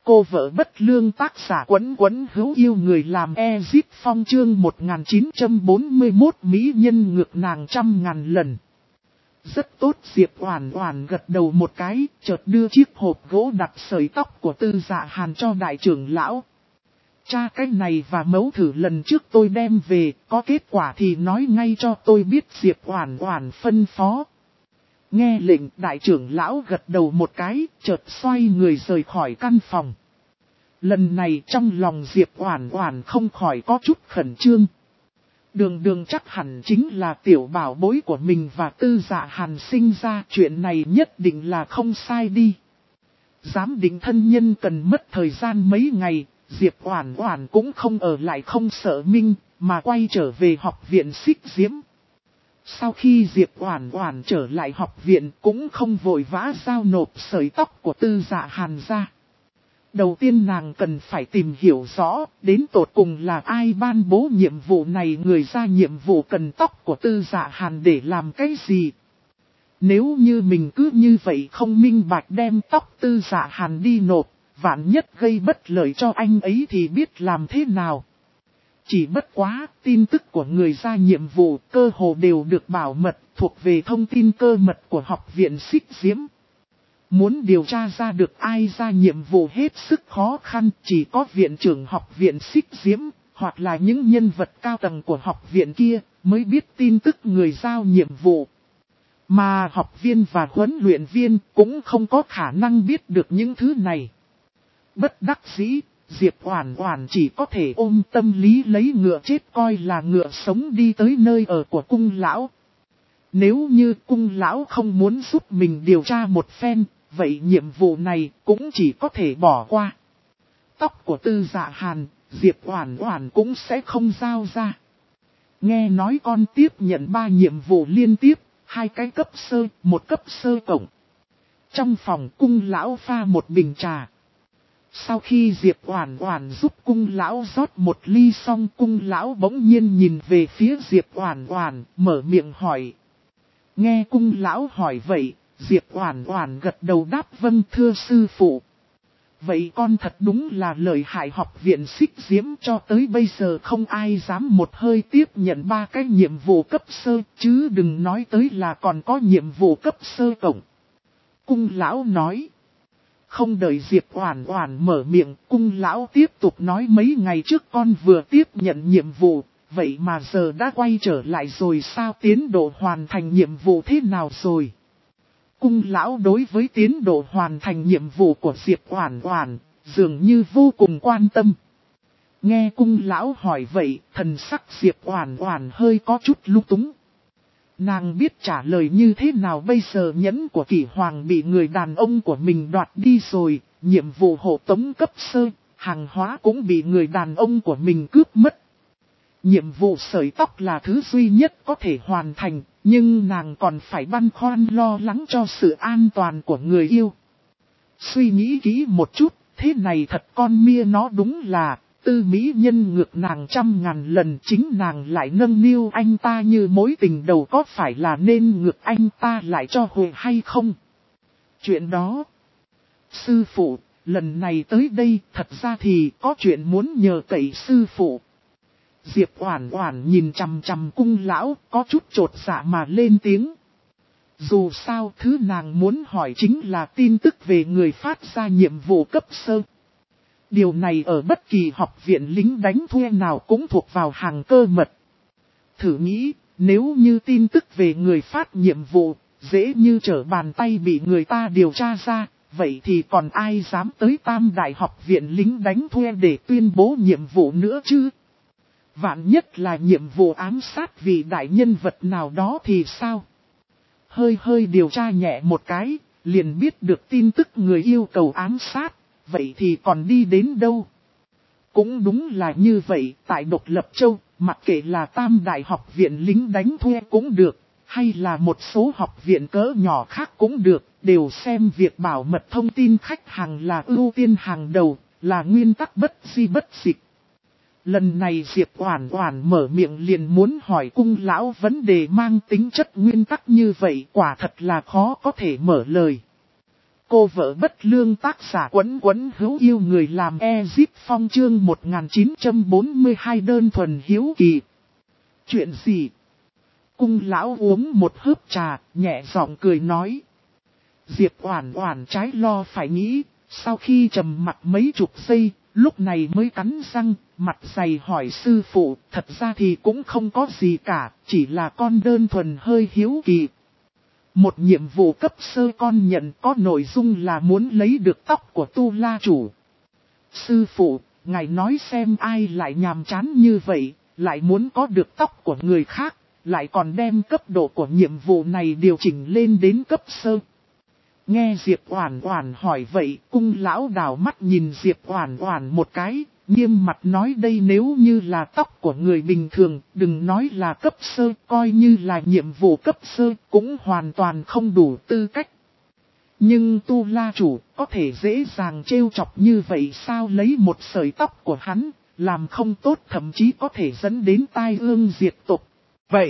cô vợ bất lương, tác giả Quấn Quấn hữu yêu người làm Ezip Phong, chương 1941 mỹ nhân ngược nàng 100.000 lần. Rất tốt, Diệp Oản Oản gật đầu một cái, chợt đưa chiếc hộp gỗ đặt sợi tóc của Tư Dạ Hàn cho đại trưởng lão. Cha, cái này và mẫu thử lần trước tôi đem về, có kết quả thì nói ngay cho tôi biết, Diệp Oản Oản phân phó. Nghe lệnh, đại trưởng lão gật đầu một cái, chợt xoay người rời khỏi căn phòng. Lần này trong lòng Diệp Oản Oản không khỏi có chút khẩn trương. Đường chắc hẳn chính là tiểu bảo bối của mình và Tư Dạ Hàn sinh ra, chuyện này nhất định là không sai đi. Giám định thân nhân cần mất thời gian mấy ngày, Diệp Oản Oản cũng không ở lại không sợ minh, mà quay trở về học viện Xích Diễm. Sau khi Diệp Oản Oản trở lại học viện cũng không vội vã giao nộp sợi tóc của Tư Dạ Hàn ra. Đầu tiên nàng cần phải tìm hiểu rõ đến tột cùng là ai ban bố nhiệm vụ này, người ra nhiệm vụ cần tóc của Tư Dạ Hàn để làm cái gì. Nếu như mình cứ như vậy không minh bạch đem tóc Tư Dạ Hàn đi nộp, vạn nhất gây bất lợi cho anh ấy thì biết làm thế nào. Chỉ bất quá, tin tức của người ra nhiệm vụ cơ hồ đều được bảo mật, thuộc về thông tin cơ mật của học viện Xích Diễm. Muốn điều tra ra được ai ra nhiệm vụ hết sức khó khăn, chỉ có viện trưởng học viện Xích Diễm, hoặc là những nhân vật cao tầng của học viện kia, mới biết tin tức người giao nhiệm vụ. Mà học viên và huấn luyện viên cũng không có khả năng biết được những thứ này. Bất đắc dĩ, Diệp Oản Oản chỉ có thể ôm tâm lý lấy ngựa chết coi là ngựa sống đi tới nơi ở của cung lão. Nếu như cung lão không muốn giúp mình điều tra một phen, vậy nhiệm vụ này cũng chỉ có thể bỏ qua. Tóc của Tư Dạ Hàn, Diệp Oản Oản cũng sẽ không giao ra. Nghe nói con tiếp nhận 3 nhiệm vụ liên tiếp, 2 cái cấp sơ, 1 cấp sơ cộng. Trong phòng cung lão pha một bình trà. Sau khi Diệp Oản Oản giúp cung lão rót một ly xong, cung lão bỗng nhiên nhìn về phía Diệp Oản Oản, mở miệng hỏi. Nghe cung lão hỏi vậy, Diệp Oản Oản gật đầu đáp vâng thưa sư phụ. Vậy con thật đúng là lợi hại, học viện Xích Diễm cho tới bây giờ không ai dám một hơi tiếp nhận 3 cái nhiệm vụ cấp sơ, chứ đừng nói tới là còn có nhiệm vụ cấp sơ cộng. Cung lão nói. Không đợi Diệp Oản Oản mở miệng, cung lão tiếp tục nói mấy ngày trước con vừa tiếp nhận nhiệm vụ, vậy mà giờ đã quay trở lại rồi sao, tiến độ hoàn thành nhiệm vụ thế nào rồi? Cung lão đối với tiến độ hoàn thành nhiệm vụ của Diệp Oản Oản dường như vô cùng quan tâm. Nghe cung lão hỏi vậy, thần sắc Diệp Oản Oản hơi có chút lung túng. Nàng biết trả lời như thế nào bây giờ, nhẫn của Kỷ Hoàng bị người đàn ông của mình đoạt đi rồi, nhiệm vụ hộ tống cấp sơ, hàng hóa cũng bị người đàn ông của mình cướp mất. Nhiệm vụ sợi tóc là thứ duy nhất có thể hoàn thành, nhưng nàng còn phải băn khoăn lo lắng cho sự an toàn của người yêu. Suy nghĩ kỹ một chút, thế này thật con mia nó đúng là, Tư mỹ nhân ngược nàng 100.000 lần, chính nàng lại nâng niu anh ta như mối tình đầu, có phải là nên ngược anh ta lại cho hồi hay không? Chuyện đó, sư phụ, lần này tới đây thật ra thì có chuyện muốn nhờ cậy sư phụ. Diệp Oản Oản nhìn chằm chằm cung lão, có chút chột dạ mà lên tiếng. Dù sao thứ nàng muốn hỏi chính là tin tức về người phát ra nhiệm vụ cấp sơ. Điều này ở bất kỳ học viện lính đánh thuê nào cũng thuộc vào hàng cơ mật. Thử nghĩ, nếu như tin tức về người phát nhiệm vụ, dễ như trở bàn tay bị người ta điều tra ra, vậy thì còn ai dám tới Tam Đại học viện lính đánh thuê để tuyên bố nhiệm vụ nữa chứ? Vạn nhất là nhiệm vụ ám sát vì đại nhân vật nào đó thì sao? Hơi điều tra nhẹ một cái, liền biết được tin tức người yêu cầu ám sát. Vậy thì còn đi đến đâu? Cũng đúng là như vậy, tại Độc Lập Châu, mặc kệ là Tam Đại học viện lính đánh thuê cũng được, hay là một số học viện cỡ nhỏ khác cũng được, đều xem việc bảo mật thông tin khách hàng là ưu tiên hàng đầu, là nguyên tắc bất di bất dịch. Lần này Diệp Oản Oản mở miệng liền muốn hỏi cung lão vấn đề mang tính chất nguyên tắc như vậy, quả thật là khó có thể mở lời. Cô vợ bất lương tác giả Quấn Quấn hữu yêu người làm Ezip Phong chương 1942 đơn thuần hiếu kỳ. Chuyện gì? Cung lão uống một hớp trà, nhẹ giọng cười nói. Diệp Oản Oản trái lo phải nghĩ, sau khi trầm mặc mấy chục giây, lúc này mới cắn răng, mặt dày hỏi sư phụ, thật ra thì cũng không có gì cả, chỉ là con đơn thuần hơi hiếu kỳ. Một nhiệm vụ cấp sơ con nhận có nội dung là muốn lấy được tóc của Tu La chủ. Sư phụ, ngài nói xem ai lại nhàm chán như vậy, lại muốn có được tóc của người khác, lại còn đem cấp độ của nhiệm vụ này điều chỉnh lên đến cấp sơ. Nghe Diệp Oản Oản hỏi vậy, cung lão đảo mắt nhìn Diệp Oản Oản một cái, nghiêm mặt nói đây nếu như là tóc của người bình thường, đừng nói là cấp sơ, coi như là nhiệm vụ cấp sơ, cũng hoàn toàn không đủ tư cách. Nhưng Tu La chủ có thể dễ dàng trêu chọc như vậy sao, lấy một sợi tóc của hắn, làm không tốt thậm chí có thể dẫn đến tai ương diệt tộc. Vậy,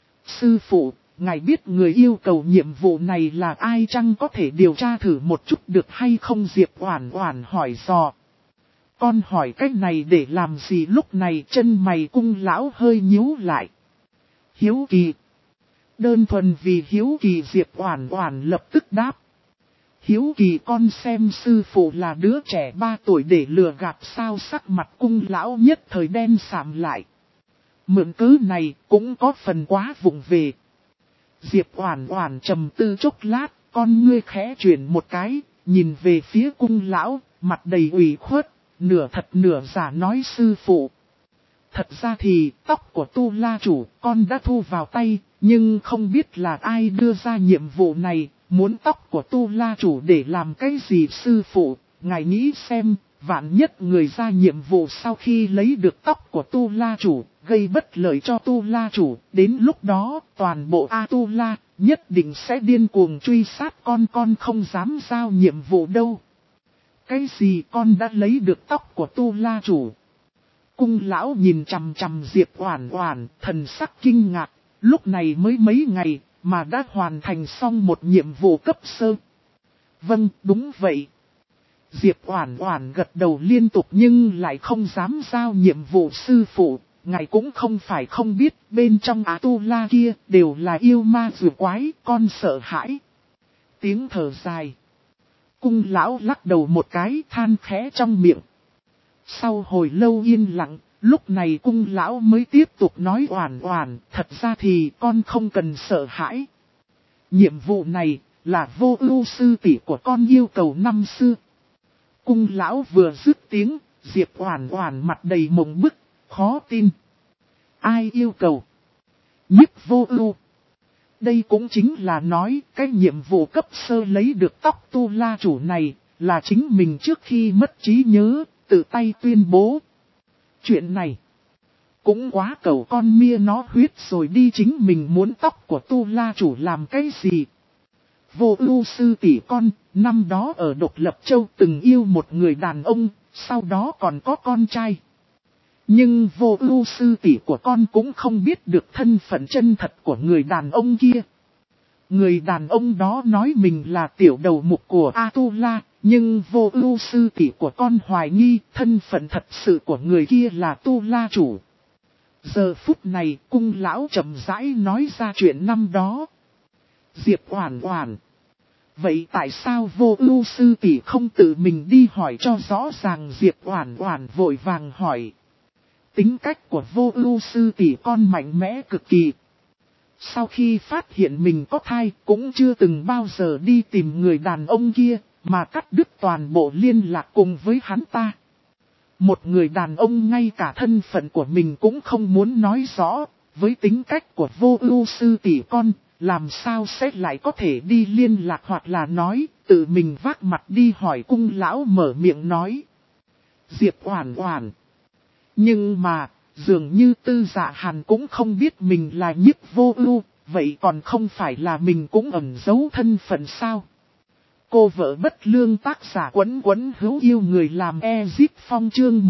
sư phụ, ngài biết người yêu cầu nhiệm vụ này là ai chăng, có thể điều tra thử một chút được hay không? Diệp Oản Oản hỏi dò. Con hỏi cách này để làm gì? Lúc này chân mày cung lão hơi nhíu lại. Hiếu kỳ. Đơn thuần vì hiếu kỳ, Diệp Oản Oản lập tức đáp. Hiếu kỳ con xem sư phụ là đứa trẻ 3 tuổi để lừa gạt sao? Sắc mặt cung lão nhất thời đen sạm lại. Mượn cớ này cũng có phần quá vụng về. Diệp Oản Oản trầm tư chốc lát, con ngươi khẽ chuyển một cái, nhìn về phía cung lão, mặt đầy ủy khuất, nửa thật nửa giả nói sư phụ. Thật ra thì tóc của Tu La chủ con đã thu vào tay, nhưng không biết là ai đưa ra nhiệm vụ này, muốn tóc của Tu La chủ để làm cái gì? Sư phụ, ngài nghĩ xem, vạn nhất người ra nhiệm vụ sau khi lấy được tóc của Tu La chủ, gây bất lợi cho Tu La chủ, đến lúc đó toàn bộ A Tu La nhất định sẽ điên cuồng truy sát con không dám giao nhiệm vụ đâu. Cái gì? Con đã lấy được tóc của Tu La chủ? Cung lão nhìn chằm chằm Diệp Oản Oản, thần sắc kinh ngạc, lúc này mới mấy ngày mà đã hoàn thành xong một nhiệm vụ cấp sơ. Vâng, đúng vậy. Diệp Oản Oản gật đầu liên tục nhưng lại không dám giao nhiệm vụ. Sư phụ, ngài cũng không phải không biết, bên trong Á Tu La kia đều là yêu ma dữ quái, con sợ hãi. Tiếng thở dài. Cung lão lắc đầu một cái, than khẽ trong miệng. Sau hồi lâu yên lặng, lúc này cung lão mới tiếp tục nói Oản Oản, thật ra thì con không cần sợ hãi. Nhiệm vụ này là Vô Ưu sư tỷ của con yêu cầu năm xưa. Cung lão vừa dứt tiếng, Diệp Oản Oản mặt đầy mộng bức, khó tin. Ai yêu cầu? Nhiếp Vô Ưu. Đây cũng chính là nói cái nhiệm vụ cấp sơ lấy được tóc Tu La chủ này là chính mình trước khi mất trí nhớ, tự tay tuyên bố. Chuyện này cũng quá cầu con mia nó huyết rồi đi, chính mình muốn tóc của Tu La chủ làm cái gì? Vô Ưu sư tỷ con, năm đó ở Độc Lập Châu từng yêu một người đàn ông, sau đó còn có con trai. Nhưng Vô Ưu sư tỷ của con cũng không biết được thân phận chân thật của người đàn ông kia. Người đàn ông đó nói mình là tiểu đầu mục của A Tu La, nhưng Vô Ưu sư tỷ của con hoài nghi thân phận thật sự của người kia là Tu La chủ. Giờ phút này cung lão chậm rãi nói ra chuyện năm đó. Diệp Oản Oản. Vậy tại sao Vô Ưu sư tỷ không tự mình đi hỏi cho rõ ràng? Diệp Oản Oản vội vàng hỏi. Tính cách của Vô Ưu sư tỷ con mạnh mẽ cực kỳ. Sau khi phát hiện mình có thai cũng chưa từng bao giờ đi tìm người đàn ông kia, mà cắt đứt toàn bộ liên lạc cùng với hắn ta. Một người đàn ông ngay cả thân phận của mình cũng không muốn nói rõ, với tính cách của Vô Ưu sư tỷ con, làm sao sẽ lại có thể đi liên lạc hoặc là nói, tự mình vác mặt đi hỏi? Cung lão mở miệng nói. Diệp Oản Oản. Nhưng mà, dường như Tư Dạ Hàn cũng không biết mình là Nhiếp Vô Ưu, vậy còn không phải là mình cũng ẩn giấu thân phận sao? Cô vợ bất lương tác giả Quấn Quấn hữu yêu người làm Ezip Phong chương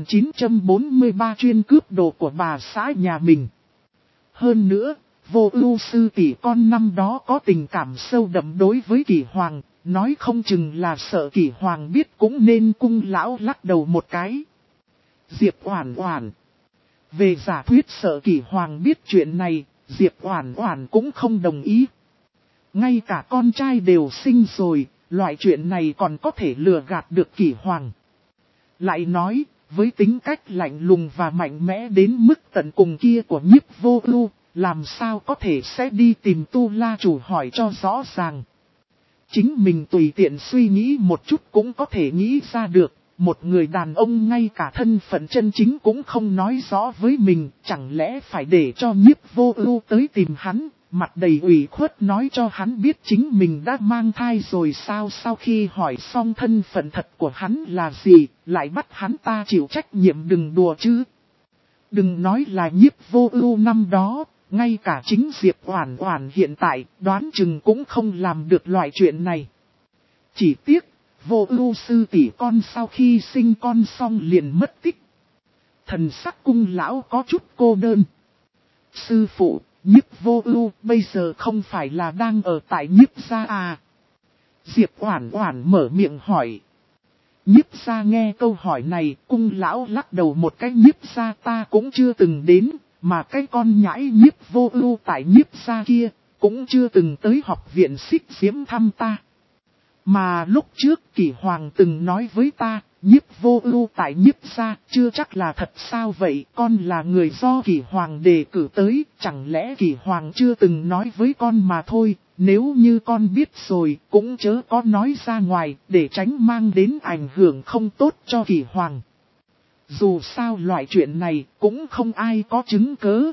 1943 chuyên cướp đồ của bà xã nhà mình. Hơn nữa, Vô Ưu sư tỷ con năm đó có tình cảm sâu đậm đối với Kỷ Hoàng, nói không chừng là sợ Kỷ Hoàng biết cũng nên cung lão lắc đầu một cái. Diệp Oản Oản. Về giả thuyết sợ Kỷ Hoàng biết chuyện này, Diệp Oản Oản cũng không đồng ý. Ngay cả con trai đều sinh rồi, loại chuyện này còn có thể lừa gạt được Kỷ Hoàng. Lại nói, với tính cách lạnh lùng và mạnh mẽ đến mức tận cùng kia của Nhiếp Vô Ưu, làm sao có thể sẽ đi tìm Tu La chủ hỏi cho rõ ràng. Chính mình tùy tiện suy nghĩ một chút cũng có thể nghĩ ra được, một người đàn ông ngay cả thân phận chân chính cũng không nói rõ với mình, chẳng lẽ phải để cho Nhiếp Vô Ưu tới tìm hắn, mặt đầy ủy khuất nói cho hắn biết chính mình đã mang thai rồi sao. Sau khi hỏi xong thân phận thật của hắn là gì, lại bắt hắn ta chịu trách nhiệm, đừng đùa chứ. Đừng nói là Nhiếp Vô Ưu năm đó, ngay cả chính Diệp Oản Oản hiện tại đoán chừng cũng không làm được loại chuyện này. Chỉ tiếc, Vô Ưu sư tỷ con sau khi sinh con xong liền mất tích. Thần sắc cung lão có chút cô đơn. Sư phụ, Nhiếp Vô Ưu bây giờ không phải là đang ở tại Nhiếp gia à? Diệp Oản Oản mở miệng hỏi. Nhiếp gia nghe câu hỏi này, cung lão lắc đầu một cái. Nhiếp gia ta cũng chưa từng đến, mà cái con nhãi Nhiếp Vô Ưu tại Nhiếp gia kia, cũng chưa từng tới học viện Xích Diễm thăm ta. Mà lúc trước Kỷ Hoàng từng nói với ta, Nhiếp Vô Ưu tại Nhiếp gia, chưa chắc là thật sao vậy, con là người do Kỷ Hoàng đề cử tới, chẳng lẽ Kỷ Hoàng chưa từng nói với con mà thôi, nếu như con biết rồi, cũng chớ có nói ra ngoài, để tránh mang đến ảnh hưởng không tốt cho Kỷ Hoàng. Dù sao loại chuyện này, cũng không ai có chứng cớ.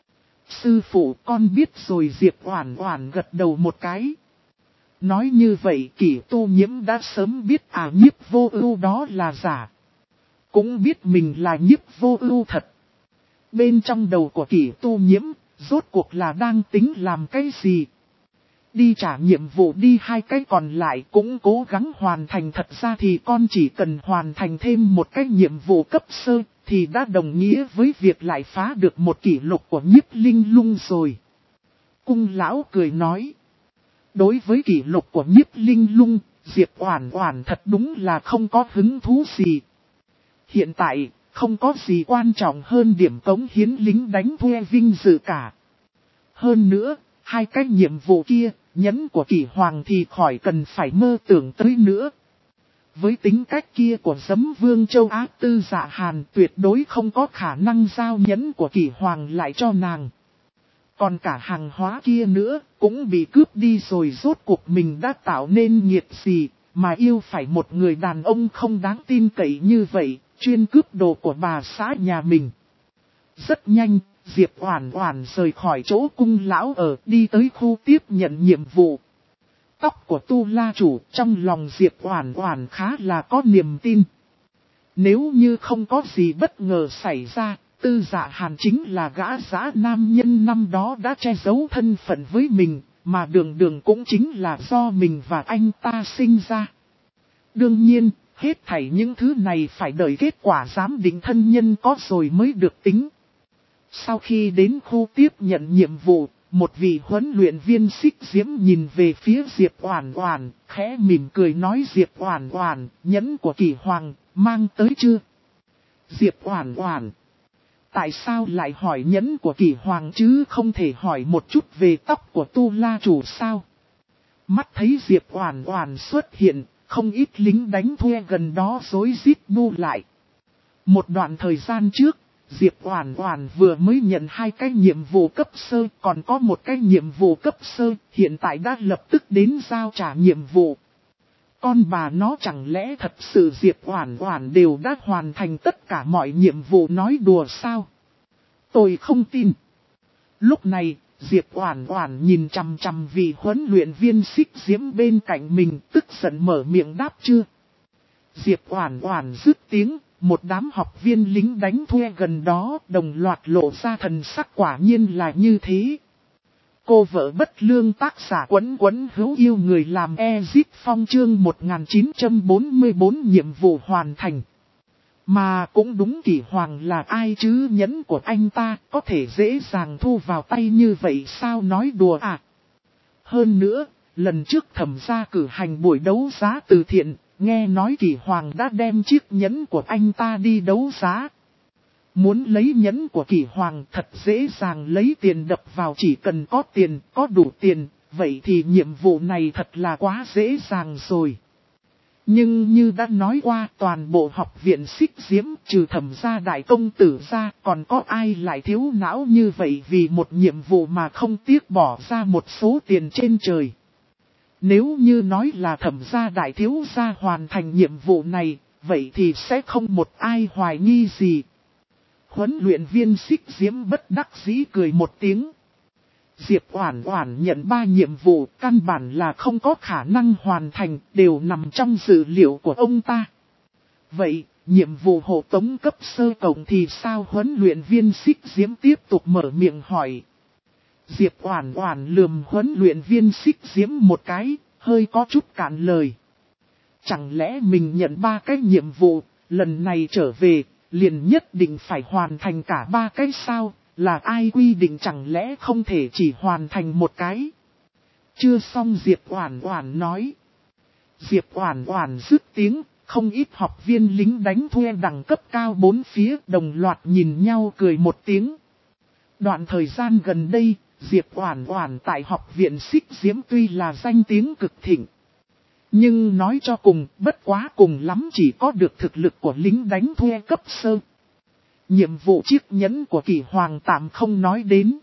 Sư phụ con biết rồi. Diệp Oản Oản gật đầu một cái. Nói như vậy Kỷ Tu Nhiễm đã sớm biết Nhiếp Vô Ưu đó là giả. Cũng biết mình là Nhiếp Vô Ưu thật. Bên trong đầu của Kỷ Tu Nhiễm, rốt cuộc là đang tính làm cái gì? Đi trả nhiệm vụ đi, hai cái còn lại cũng cố gắng hoàn thành. Thật ra thì con chỉ cần hoàn thành thêm một cái nhiệm vụ cấp sơ, thì đã đồng nghĩa với việc lại phá được một kỷ lục của Nhiếp Linh Lung rồi. Cung lão cười nói. Đối với kỷ lục của Nhiếp Linh Lung, Diệp Oản Oản thật đúng là không có hứng thú gì. Hiện tại, không có gì quan trọng hơn điểm cống hiến lính đánh thuê vinh dự cả. Hơn nữa, hai cái nhiệm vụ kia, nhẫn của Kỷ Hoàng thì khỏi cần phải mơ tưởng tới nữa. Với tính cách kia của Giấm Vương Châu Á Tư Dạ Hàn, tuyệt đối không có khả năng giao nhẫn của Kỷ Hoàng lại cho nàng. Còn cả hàng hóa kia nữa, cũng bị cướp đi rồi. Rốt cuộc mình đã tạo nên nghiệt gì, mà yêu phải một người đàn ông không đáng tin cậy như vậy, chuyên cướp đồ của bà xã nhà mình. Rất nhanh, Diệp Oản Oản rời khỏi chỗ cung lão ở, đi tới khu tiếp nhận nhiệm vụ. Tóc của Tu La chủ, trong lòng Diệp Oản Oản khá là có niềm tin. Nếu như không có gì bất ngờ xảy ra, Tư Dạ Hàn chính là gã dã nam nhân năm đó đã che giấu thân phận với mình, mà đường đường cũng chính là do mình và anh ta sinh ra. Đương nhiên, hết thảy những thứ này phải đợi kết quả giám định thân nhân có rồi mới được tính. Sau khi đến khu tiếp nhận nhiệm vụ, một vị huấn luyện viên Xích Diễm nhìn về phía Diệp Oản Oản, khẽ mỉm cười nói. Diệp Oản Oản, nhẫn của Kỷ Hoàng, mang tới chưa? Diệp Oản Oản, tại sao lại hỏi nhẫn của Kỷ Hoàng chứ không thể hỏi một chút về tóc của Tu La chủ sao? Mắt thấy Diệp Oản Oản xuất hiện, không ít lính đánh thuê gần đó rối rít bu lại. Một đoạn thời gian trước, Diệp Oản Oản vừa mới nhận hai cái nhiệm vụ cấp sơ, còn có một cái nhiệm vụ cấp sơ, hiện tại đã lập tức đến giao trả nhiệm vụ. Con bà nó chẳng lẽ thật sự Diệp Oản Oản đều đã hoàn thành tất cả mọi nhiệm vụ, nói đùa sao? Tôi không tin. Lúc này, Diệp Oản Oản nhìn chằm chằm vị huấn luyện viên Xích Diễm bên cạnh mình, tức giận mở miệng đáp chưa. Diệp Oản Oản dứt tiếng, một đám học viên lính đánh thuê gần đó đồng loạt lộ ra thần sắc. Quả nhiên là như thế. Cô vợ bất lương tác giả Quấn Quấn hữu yêu người làm Ezip Phong chương 1944 nhiệm vụ hoàn thành. Mà cũng đúng, Kỷ Hoàng là ai chứ, nhẫn của anh ta có thể dễ dàng thu vào tay như vậy sao, nói đùa à. Hơn nữa, lần trước Thẩm gia cử hành buổi đấu giá từ thiện, nghe nói Kỷ Hoàng đã đem chiếc nhẫn của anh ta đi đấu giá. Muốn lấy nhẫn của Kỷ Hoàng thật dễ dàng lấy tiền đập vào, chỉ cần có tiền, có đủ tiền, vậy thì nhiệm vụ này thật là quá dễ dàng rồi. Nhưng như đã nói qua, toàn bộ học viện Xích Diễm trừ Thẩm gia đại công tử ra, còn có ai lại thiếu não như vậy vì một nhiệm vụ mà không tiếc bỏ ra một số tiền trên trời. Nếu như nói là Thẩm gia đại thiếu gia hoàn thành nhiệm vụ này, vậy thì sẽ không một ai hoài nghi gì. Huấn luyện viên Xích Diễm bất đắc dĩ cười một tiếng. Diệp Oản Oản nhận 3 nhiệm vụ, căn bản là không có khả năng hoàn thành, đều nằm trong dữ liệu của ông ta. Vậy, nhiệm vụ hộ tống cấp sơ cộng thì sao? Huấn luyện viên Xích Diễm tiếp tục mở miệng hỏi. Diệp Oản Oản lườm huấn luyện viên Xích Diễm một cái, hơi có chút cạn lời. Chẳng lẽ mình nhận 3 cái nhiệm vụ, lần này trở về, liền nhất định phải hoàn thành cả 3 cái sao? Là ai quy định chẳng lẽ không thể chỉ hoàn thành một cái? Chưa xong Diệp Oản Oản nói. Diệp Oản Oản dứt tiếng, không ít học viên lính đánh thuê đẳng cấp cao bốn phía đồng loạt nhìn nhau cười một tiếng. Đoạn thời gian gần đây, Diệp Oản Oản tại học viện Xích Diễm tuy là danh tiếng cực thịnh. Nhưng nói cho cùng, bất quá cùng lắm chỉ có được thực lực của lính đánh thuê cấp sơ. Nhiệm vụ chiếc nhẫn của Kỷ Hoàng tạm không nói đến.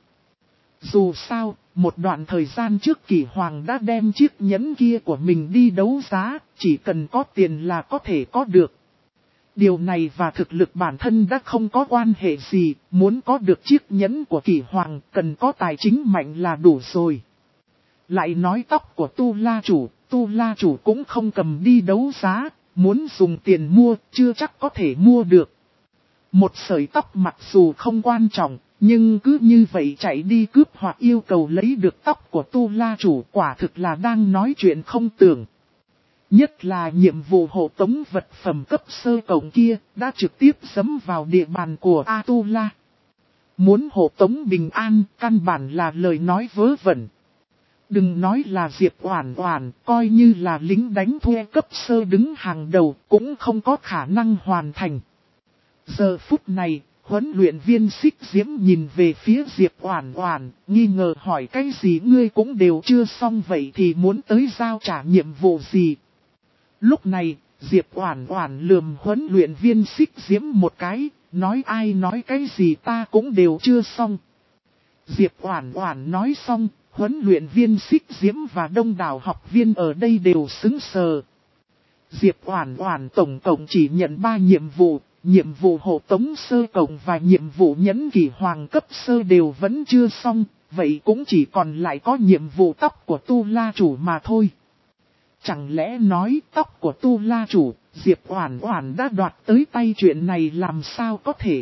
Dù sao, một đoạn thời gian trước Kỷ Hoàng đã đem chiếc nhẫn kia của mình đi đấu giá, chỉ cần có tiền là có thể có được. Điều này và thực lực bản thân đã không có quan hệ gì, muốn có được chiếc nhẫn của Kỷ Hoàng cần có tài chính mạnh là đủ rồi. Lại nói tóc của Tu La chủ cũng không cầm đi đấu giá, muốn dùng tiền mua chưa chắc có thể mua được. Một sợi tóc mặc dù không quan trọng, nhưng cứ như vậy chạy đi cướp hoặc yêu cầu lấy được tóc của Tu La chủ quả thực là đang nói chuyện không tưởng. Nhất là nhiệm vụ hộ tống vật phẩm cấp sơ cộng kia đã trực tiếp dẫm vào địa bàn của A Tu La. Muốn hộ tống bình an căn bản là lời nói vớ vẩn. Đừng nói là Diệp Oản Oản, coi như là lính đánh thuê cấp sơ đứng hàng đầu cũng không có khả năng hoàn thành. Giờ phút này, huấn luyện viên Xích Diễm nhìn về phía Diệp Oản Oản, nghi ngờ hỏi cái gì ngươi cũng đều chưa xong vậy thì muốn tới giao trả nhiệm vụ gì. Lúc này, Diệp Oản Oản lườm huấn luyện viên Xích Diễm một cái, nói ai nói cái gì ta cũng đều chưa xong. Diệp Oản Oản nói xong, huấn luyện viên Xích Diễm và đông đảo học viên ở đây đều sững sờ. Diệp Oản Oản tổng cộng chỉ nhận 3 nhiệm vụ hộ tống sơ cộng và nhiệm vụ nhẫn Kỷ Hoàng cấp sơ đều vẫn chưa xong, vậy cũng chỉ còn lại có nhiệm vụ tóc của Tu La chủ mà thôi. Chẳng lẽ nói tóc của Tu La chủ, Diệp Oản Oản đã đoạt tới tay, chuyện này làm sao có thể?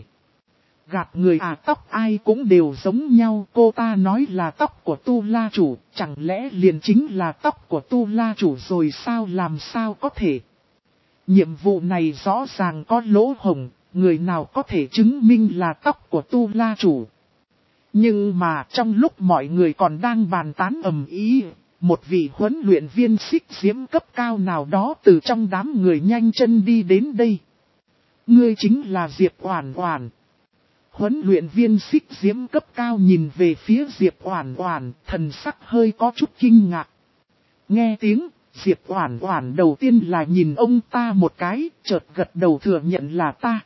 Gạt người à, tóc ai cũng đều giống nhau, cô ta nói là tóc của Tu La chủ, chẳng lẽ liền chính là tóc của Tu La chủ rồi sao, làm sao có thể? Nhiệm vụ này rõ ràng có lỗ hổng, người nào có thể chứng minh là tóc của Tu La chủ? Nhưng mà trong lúc mọi người còn đang bàn tán ầm ĩ, một vị huấn luyện viên Xích Diễm cấp cao nào đó từ trong đám người nhanh chân đi đến đây. Ngươi chính là Diệp Oản Oản. Huấn luyện viên Xích Diễm cấp cao nhìn về phía Diệp Oản Oản, thần sắc hơi có chút kinh ngạc. Nghe tiếng, Diệp Oản Oản đầu tiên là nhìn ông ta một cái, chợt gật đầu thừa nhận là ta.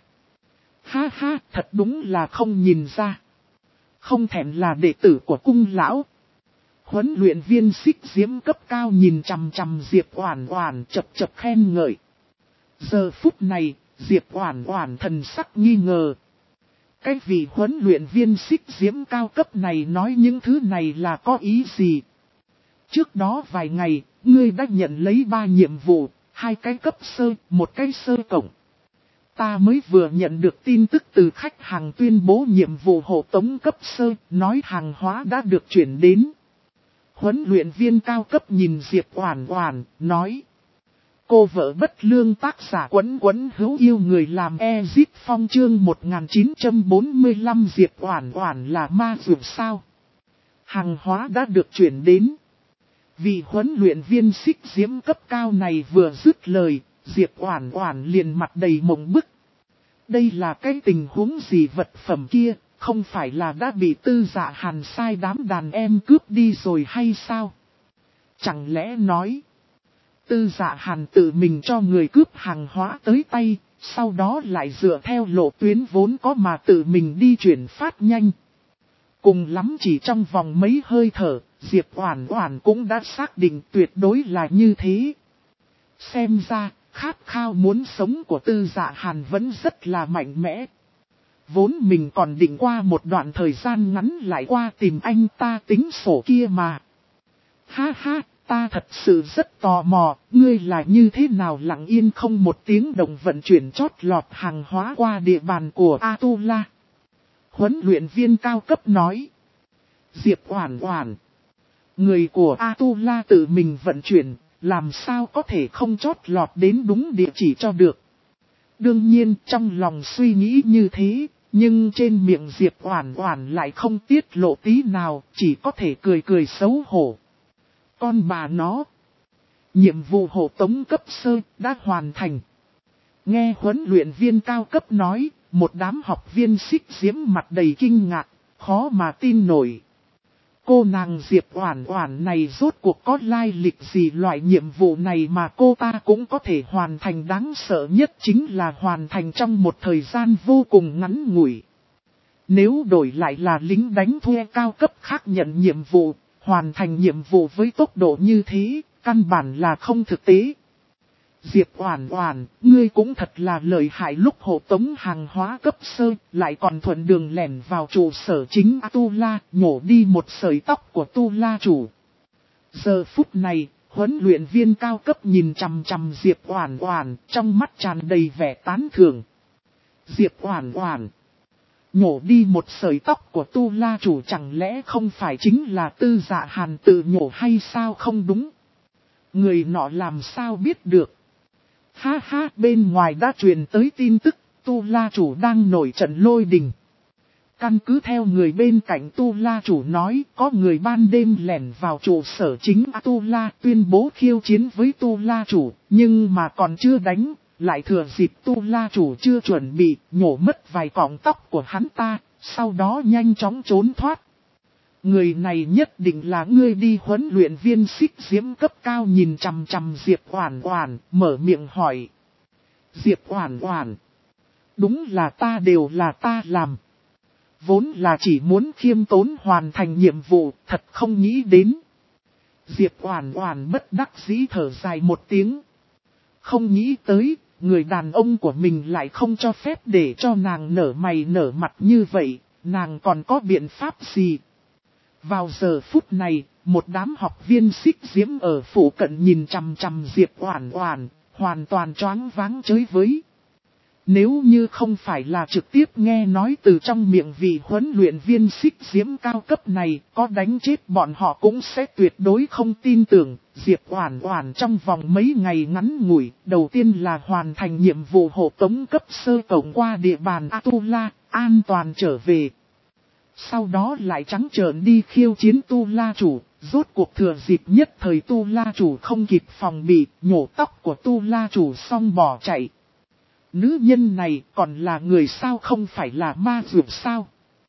Ha ha, thật đúng là không nhìn ra. Không thèm là đệ tử của cung lão. Huấn luyện viên Xích Diễm cấp cao nhìn chằm chằm Diệp Oản Oản chập chập khen ngợi. Giờ phút này, Diệp Oản Oản thần sắc nghi ngờ. Cái vị huấn luyện viên Xích Diễm cao cấp này nói những thứ này là có ý gì? Trước đó vài ngày, ngươi đã nhận lấy 3 nhiệm vụ, 2 cái cấp sơ, 1 cái sơ cộng. Ta mới vừa nhận được tin tức từ khách hàng tuyên bố nhiệm vụ hộ tống cấp sơ, nói hàng hóa đã được chuyển đến. Huấn luyện viên cao cấp nhìn Diệp Oản Oản, nói. Cô vợ bất lương tác giả Quấn Quấn hữu yêu người làm Ezit Phong chương 1945 Diệp Oản Oản là ma dược sao? Hàng hóa đã được chuyển đến. Vị huấn luyện viên xích diễm cấp cao này vừa dứt lời, Diệp Oản Oản liền mặt đầy mộng bức. Đây là cái tình huống gì, vật phẩm kia, không phải là đã bị Tư Dạ Hàn sai đám đàn em cướp đi rồi hay sao? Chẳng lẽ nói, Tư Dạ Hàn tự mình cho người cướp hàng hóa tới tay, sau đó lại dựa theo lộ tuyến vốn có mà tự mình đi chuyển phát nhanh. Cùng lắm chỉ trong vòng mấy hơi thở, Diệp Oản Oản cũng đã xác định tuyệt đối là như thế. Xem ra, khát khao muốn sống của Tư Dạ Hàn vẫn rất là mạnh mẽ. Vốn mình còn định qua một đoạn thời gian ngắn lại qua tìm anh ta tính sổ kia mà. Ha ha, ta thật sự rất tò mò, ngươi là như thế nào lặng yên không một tiếng động vận chuyển chót lọt hàng hóa qua địa bàn của Atula. Huấn luyện viên cao cấp nói. Diệp Oản Oản, người của Atula tự mình vận chuyển, làm sao có thể không chót lọt đến đúng địa chỉ cho được. Đương nhiên trong lòng suy nghĩ như thế, nhưng trên miệng Diệp Oản Oản lại không tiết lộ tí nào, chỉ có thể cười cười xấu hổ. Con bà nó, nhiệm vụ hộ tống cấp sơ đã hoàn thành. Nghe huấn luyện viên cao cấp nói, một đám học viên xích diễm mặt đầy kinh ngạc, khó mà tin nổi. Cô nàng Diệp Oản Oản này rốt cuộc có lai lịch gì, loại nhiệm vụ này mà cô ta cũng có thể hoàn thành, đáng sợ nhất chính là hoàn thành trong một thời gian vô cùng ngắn ngủi. Nếu đổi lại là lính đánh thuê cao cấp khác nhận nhiệm vụ, hoàn thành nhiệm vụ với tốc độ như thế, căn bản là không thực tế. Diệp Oản Oản, ngươi cũng thật là lợi hại, lúc hộ tống hàng hóa cấp sơ, lại còn thuận đường lẻn vào trụ sở chính Atula, nhổ đi một sợi tóc của Tula chủ. Giờ phút này, huấn luyện viên cao cấp nhìn chằm chằm Diệp Oản Oản, trong mắt tràn đầy vẻ tán thưởng. Diệp Oản Oản, nhổ đi một sợi tóc của Tula chủ chẳng lẽ không phải chính là Tư Dạ Hàn tự nhổ hay sao? Không đúng. Người nọ làm sao biết được? Ha ha, bên ngoài đã truyền tới tin tức, Tula chủ đang nổi trận lôi đình. Căn cứ theo người bên cạnh Tula chủ nói, có người ban đêm lẻn vào trụ sở chính Atula tuyên bố khiêu chiến với Tula chủ, nhưng mà còn chưa đánh, lại thừa dịp Tula chủ chưa chuẩn bị, nhổ mất vài cọng tóc của hắn ta, sau đó nhanh chóng trốn thoát. Người này nhất định là ngươi đi. Huấn luyện viên xích diễm cấp cao nhìn chằm chằm Diệp Oản Oản, mở miệng hỏi. Diệp Oản Oản, đúng là ta, đều là ta làm. Vốn là chỉ muốn khiêm tốn hoàn thành nhiệm vụ, thật không nghĩ đến. Diệp Oản Oản bất đắc dĩ thở dài một tiếng. Không nghĩ tới, người đàn ông của mình lại không cho phép để cho nàng nở mày nở mặt như vậy, nàng còn có biện pháp gì? Vào giờ phút này, một đám học viên xích diễm ở phủ cận nhìn chằm chằm Diệp Oản Oản, hoàn toàn choáng váng chới với. Nếu như không phải là trực tiếp nghe nói từ trong miệng vị huấn luyện viên xích diễm cao cấp này, có đánh chết bọn họ cũng sẽ tuyệt đối không tin tưởng. Diệp Oản Oản trong vòng mấy ngày ngắn ngủi, đầu tiên là hoàn thành nhiệm vụ hộ tống cấp sơ tổng qua địa bàn Atula, an toàn trở về. Sau đó lại trắng trợn đi khiêu chiến Tula chủ, rốt cuộc thừa dịp nhất thời Tula chủ không kịp phòng bị, nhổ tóc của Tula chủ xong bỏ chạy. Nữ nhân này còn là người sao, không phải là ma dược sao?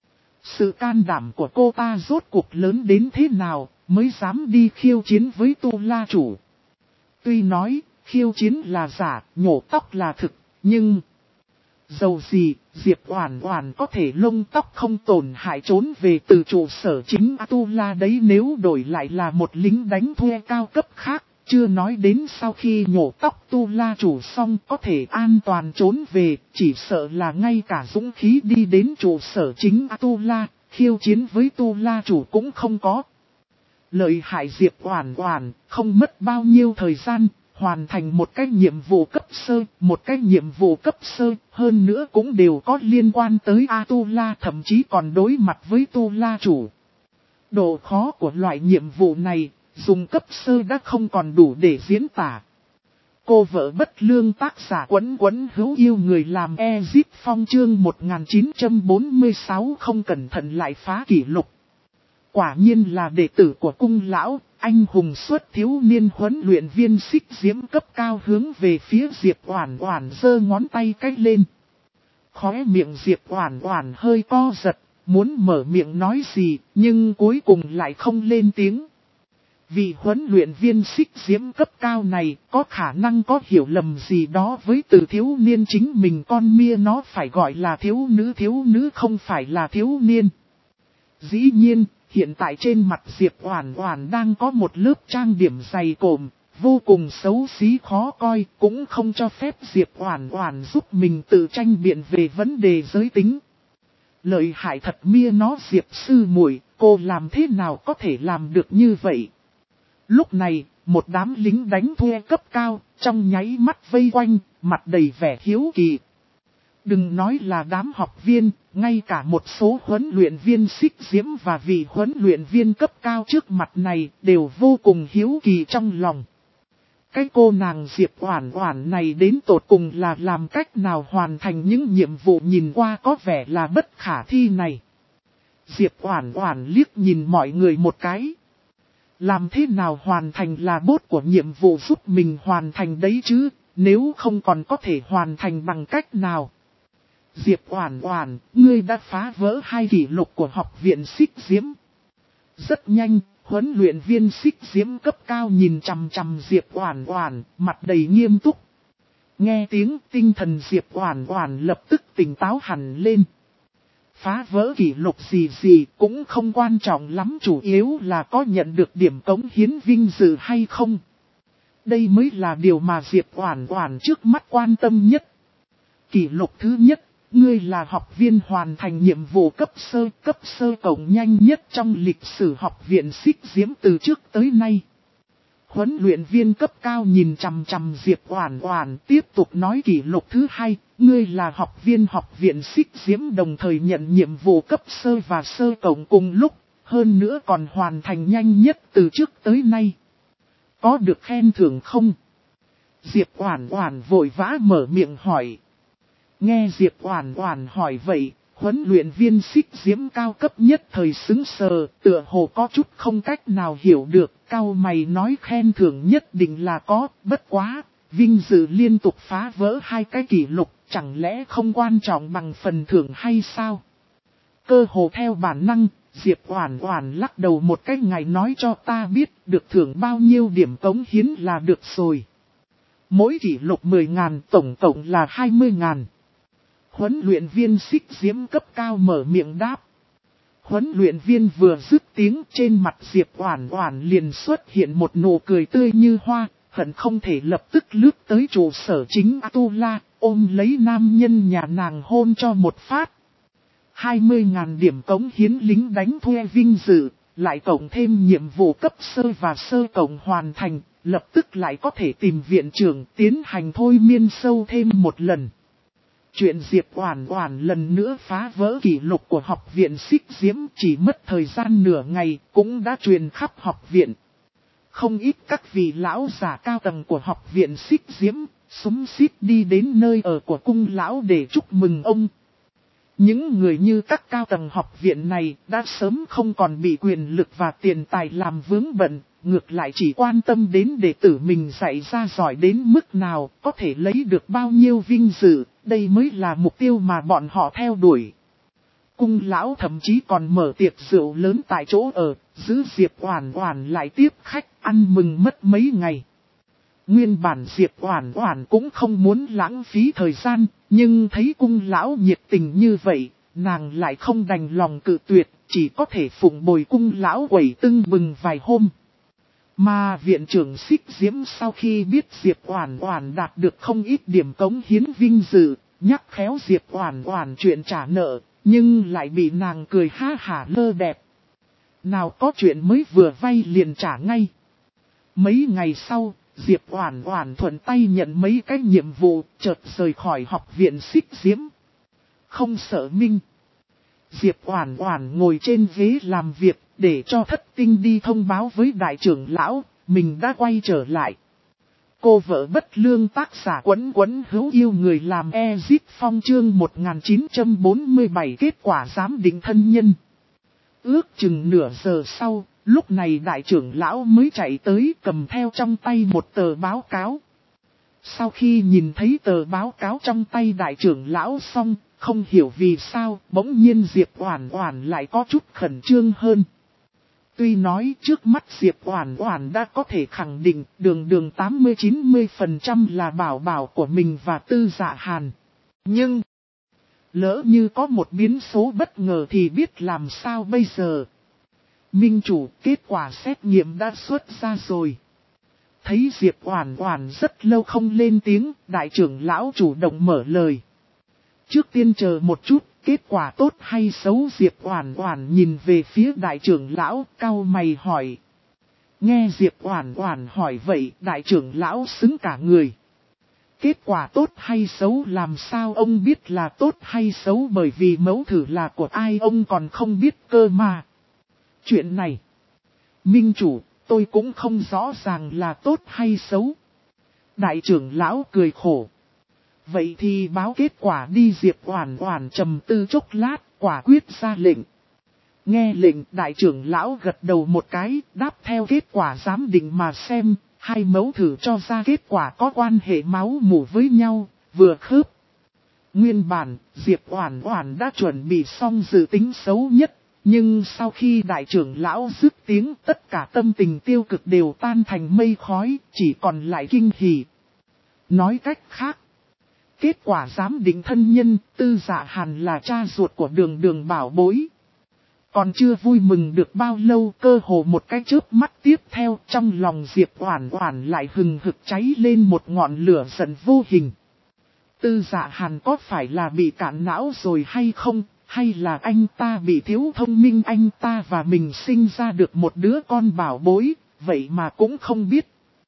Sự can đảm của cô ta rốt cuộc lớn đến thế nào mới dám đi khiêu chiến với Tula chủ? Tuy nói khiêu chiến là giả, nhổ tóc là thực, nhưng dầu gì, Diệp Oản Oản có thể lông tóc không tổn hại trốn về từ trụ sở chính Atula đấy. Nếu đổi lại là một lính đánh thuê cao cấp khác, chưa nói đến sau khi nhổ tóc Tula chủ xong có thể an toàn trốn về, chỉ sợ là ngay cả dũng khí đi đến trụ sở chính Atula, khiêu chiến với Tula chủ cũng không có. Lợi hại Diệp Oản Oản, không mất bao nhiêu thời gian, hoàn thành một cái nhiệm vụ cấp sơ, một cái nhiệm vụ cấp sơ, hơn nữa cũng đều có liên quan tới Atula, thậm chí còn đối mặt với Tula chủ. Độ khó của loại nhiệm vụ này, dùng cấp sơ đã không còn đủ để diễn tả. Cô vợ bất lương tác giả Quấn Quấn hữu yêu người làm Ezip Phong chương 1946 không cẩn thận lại phá kỷ lục. Quả nhiên là đệ tử của cung lão, Anh hùng xuất thiếu niên huấn luyện viên xích diễm cấp cao hướng về phía Diệp Oản Oản giơ ngón tay cách lên. Khóe miệng Diệp Oản Oản hơi co giật, muốn mở miệng nói gì, nhưng cuối cùng lại không lên tiếng. Vị huấn luyện viên xích diễm cấp cao này có khả năng có hiểu lầm gì đó với từ thiếu niên chính mình, con mia nó phải gọi là thiếu nữ không phải là thiếu niên. Dĩ nhiên, hiện tại trên mặt Diệp Oản Oản đang có một lớp trang điểm dày cộm, vô cùng xấu xí khó coi, cũng không cho phép Diệp Oản Oản giúp mình tự tranh biện về vấn đề giới tính. Lợi hại thật mia nó Diệp sư muội, cô làm thế nào có thể làm được như vậy? Lúc này, một đám lính đánh thuê cấp cao, trong nháy mắt vây quanh, mặt đầy vẻ hiếu kỳ. Đừng nói là đám học viên, ngay cả một số huấn luyện viên xích diễm và vị huấn luyện viên cấp cao trước mặt này đều vô cùng hiếu kỳ trong lòng. Cái cô nàng Diệp Oản Oản này đến tột cùng là làm cách nào hoàn thành những nhiệm vụ nhìn qua có vẻ là bất khả thi này. Diệp Oản Oản liếc nhìn mọi người một cái. Làm thế nào hoàn thành là bốt của nhiệm vụ giúp mình hoàn thành đấy chứ, nếu không còn có thể hoàn thành bằng cách nào. Diệp Oản Oản, ngươi đã phá vỡ 2 kỷ lục của học viện xích diễm. Rất nhanh, huấn luyện viên xích diễm cấp cao nhìn chằm chằm Diệp Oản Oản, mặt đầy nghiêm túc. Nghe tiếng, tinh thần Diệp Oản Oản lập tức tỉnh táo hẳn lên. Phá vỡ kỷ lục gì cũng không quan trọng lắm, chủ yếu là có nhận được điểm cống hiến vinh dự hay không. Đây mới là điều mà Diệp Oản Oản trước mắt quan tâm nhất. Kỷ lục thứ nhất, ngươi là học viên hoàn thành nhiệm vụ cấp sơ cộng nhanh nhất trong lịch sử học viện xích diễm từ trước tới nay. Huấn luyện viên cấp cao nhìn chằm chằm Diệp Oản Oản tiếp tục nói kỷ lục thứ hai, ngươi là học viên học viện xích diễm đồng thời nhận nhiệm vụ cấp sơ và sơ cộng cùng lúc, hơn nữa còn hoàn thành nhanh nhất từ trước tới nay. Có được khen thưởng không? Diệp Oản Oản vội vã mở miệng hỏi. Nghe Diệp Oản Oản hỏi vậy, huấn luyện viên xích diễm cao cấp nhất thời sững sờ, tựa hồ có chút không cách nào hiểu được, cau mày nói khen thưởng nhất định là có, bất quá, vinh dự liên tục phá vỡ 2 cái kỷ lục, chẳng lẽ không quan trọng bằng phần thưởng hay sao? Cơ hồ theo bản năng, Diệp Oản Oản lắc đầu một cái, ngài nói cho ta biết được thưởng bao nhiêu điểm cống hiến là được rồi. Mỗi kỷ lục 10.000, tổng cộng là 20.000. Huấn luyện viên xích diễm cấp cao mở miệng đáp. Huấn luyện viên vừa dứt tiếng, trên mặt Diệp Oản Oản liền xuất hiện một nụ cười tươi như hoa, hận không thể lập tức lướt tới trụ sở chính Atula, ôm lấy nam nhân nhà nàng hôn cho một phát. 20.000 điểm cống hiến lính đánh thuê vinh dự, lại cộng thêm nhiệm vụ cấp sơ và sơ cộng hoàn thành, lập tức lại có thể tìm viện trưởng tiến hành thôi miên sâu thêm một lần. Chuyện Diệp Oản Oản lần nữa phá vỡ kỷ lục của học viện xích diễm chỉ mất thời gian nửa ngày cũng đã truyền khắp học viện. Không ít các vị lão già cao tầng của học viện xích diễm, xúm xít đi đến nơi ở của cung lão để chúc mừng ông. Những người như các cao tầng học viện này đã sớm không còn bị quyền lực và tiền tài làm vướng bận, ngược lại chỉ quan tâm đến đệ tử mình dạy ra giỏi đến mức nào, có thể lấy được bao nhiêu vinh dự, đây mới là mục tiêu mà bọn họ theo đuổi. Cung lão thậm chí còn mở tiệc rượu lớn tại chỗ ở, giữ Diệp Oản Oản lại tiếp khách ăn mừng mất mấy ngày. Nguyên bản Diệp Oản Oản cũng không muốn lãng phí thời gian, nhưng thấy cung lão nhiệt tình như vậy, nàng lại không đành lòng cự tuyệt, chỉ có thể phụng bồi cung lão quẩy tưng bừng vài hôm. Mà viện trưởng xích diễm sau khi biết Diệp Oản Oản đạt được không ít điểm cống hiến vinh dự, nhắc khéo Diệp Oản Oản chuyện trả nợ, nhưng lại bị nàng cười ha hả lơ đẹp. Nào có chuyện mới vừa vay liền trả ngay. Mấy ngày sau, Diệp Oản Oản thuận tay nhận mấy cái nhiệm vụ, chợt rời khỏi học viện xích diễm. Không sợ minh. Diệp Oản Oản ngồi trên ghế làm việc, để cho Thất Tinh đi thông báo với đại trưởng lão, mình đã quay trở lại. Cô vợ bất lương tác giả Quấn Quấn hữu yêu người làm Ezip Phong chương 1947 kết quả giám định thân nhân. Ước chừng nửa giờ sau, Lúc này đại trưởng lão mới chạy tới cầm theo trong tay một tờ báo cáo. Sau khi nhìn thấy tờ báo cáo trong tay đại trưởng lão xong, không hiểu vì sao bỗng nhiên Diệp Oản Oản lại có chút khẩn trương hơn. Tuy nói trước mắt Diệp Oản Oản đã có thể khẳng định đường 80-90% là bảo bảo của mình và Tư Dạ Hàn. Nhưng, lỡ như có một biến số bất ngờ thì biết làm sao bây giờ. Minh chủ, kết quả xét nghiệm đã xuất ra rồi. Thấy Diệp Oản Oản rất lâu không lên tiếng, đại trưởng lão chủ động mở lời. Trước tiên chờ một chút, kết quả tốt hay xấu? Diệp Oản Oản nhìn về phía đại trưởng lão, cau mày hỏi. Nghe Diệp Oản Oản hỏi vậy, đại trưởng lão sững cả người. Kết quả tốt hay xấu, làm sao ông biết là tốt hay xấu? Bởi vì mẫu thử là của ai ông còn không biết cơ mà. Chuyện này, minh chủ, tôi cũng không rõ ràng là tốt hay xấu. Đại trưởng lão cười khổ. Vậy thì báo kết quả đi. Diệp Oản Oản trầm tư chốc lát, quả quyết ra lệnh. Nghe lệnh, đại trưởng lão gật đầu một cái, đáp theo kết quả giám định mà xem, hai mẫu thử cho ra kết quả có quan hệ máu mủ với nhau, vừa khớp. Nguyên bản, Diệp Oản Oản đã chuẩn bị xong dự tính xấu nhất, nhưng sau khi đại trưởng lão dứt tiếng, tất cả tâm tình tiêu cực đều tan thành mây khói, chỉ còn lại kinh hỉ. Nói cách khác, kết quả giám định thân nhân, Tư Dạ Hàn là cha ruột của đường bảo bối. Còn chưa vui mừng được bao lâu, cơ hồ một cái chớp mắt tiếp theo, trong lòng Diệp Oản Oản lại hừng hực cháy lên một ngọn lửa giận vô hình. Tư Dạ Hàn có phải là bị cạn não rồi hay không, hay là anh ta bị thiếu thông minh? Anh ta và mình sinh ra được một đứa con bảo bối, vậy mà cũng không biết.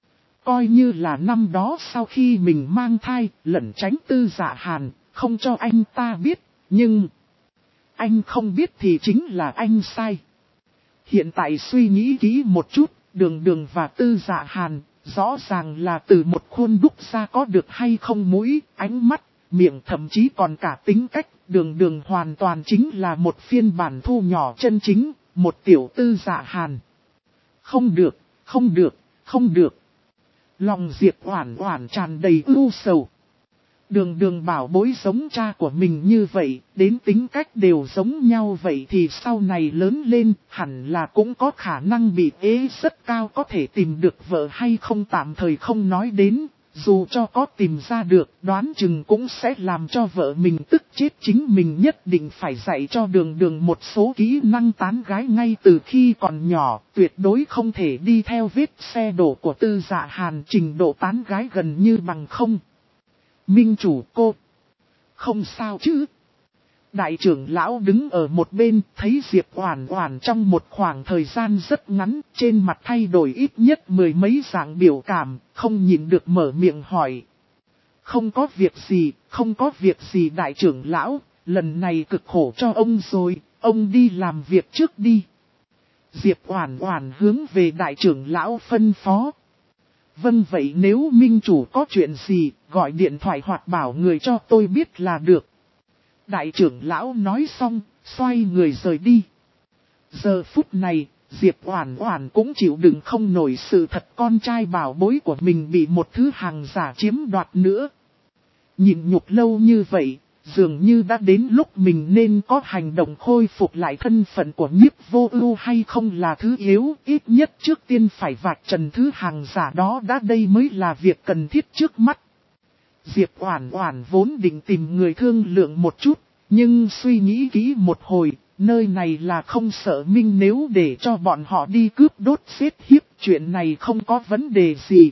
Coi như là năm đó sau khi mình mang thai, lẩn tránh Tư Dạ Hàn, không cho anh ta biết, nhưng anh không biết thì chính là anh sai. Hiện tại suy nghĩ kỹ một chút, đường và Tư Dạ Hàn, rõ ràng là từ một khuôn đúc ra, có được hay không mũi, ánh mắt, miệng, thậm chí còn cả tính cách, đường hoàn toàn chính là một phiên bản thu nhỏ chân chính, một tiểu Tư Dạ Hàn. Không được, không được, không được. Lòng Diệp Oản Oản tràn đầy ưu sầu. Đường bảo bối giống cha của mình như vậy, đến tính cách đều giống nhau vậy thì sau này lớn lên hẳn là cũng có khả năng bị ế rất cao, có thể tìm được vợ hay không tạm thời không nói đến, dù cho có tìm ra được đoán chừng cũng sẽ làm cho vợ mình tức chết. Chính mình nhất định phải dạy cho đường một số kỹ năng tán gái ngay từ khi còn nhỏ, tuyệt đối không thể đi theo vết xe đổ của Tư Dạ Hàn, trình độ tán gái gần như bằng không. Minh chủ, cô không sao chứ? Đại trưởng lão đứng ở một bên, thấy Diệp Oản Oản trong một khoảng thời gian rất ngắn, trên mặt thay đổi ít nhất mười mấy dạng biểu cảm, không nhịn được mở miệng hỏi. Không có việc gì, không có việc gì đại trưởng lão, lần này cực khổ cho ông rồi, ông đi làm việc trước đi. Diệp Oản Oản hướng về đại trưởng lão phân phó. Vâng, vậy nếu minh chủ có chuyện gì, gọi điện thoại hoặc bảo người cho tôi biết là được. Đại trưởng lão nói xong, xoay người rời đi. Giờ phút này, Diệp Oản Oản cũng chịu đựng không nổi sự thật con trai bảo bối của mình bị một thứ hàng giả chiếm đoạt nữa. Nhịn nhục lâu như vậy, dường như đã đến lúc mình nên có hành động khôi phục lại thân phận của Nhiếp Vô Ưu hay không là thứ yếu, ít nhất trước tiên phải vạch trần thứ hàng giả đó đã, đây mới là việc cần thiết trước mắt. Diệp Oản Oản vốn định tìm người thương lượng một chút, nhưng suy nghĩ kỹ một hồi, nơi này là không sợ minh, nếu để cho bọn họ đi cướp đốt giết hiếp, chuyện này không có vấn đề gì.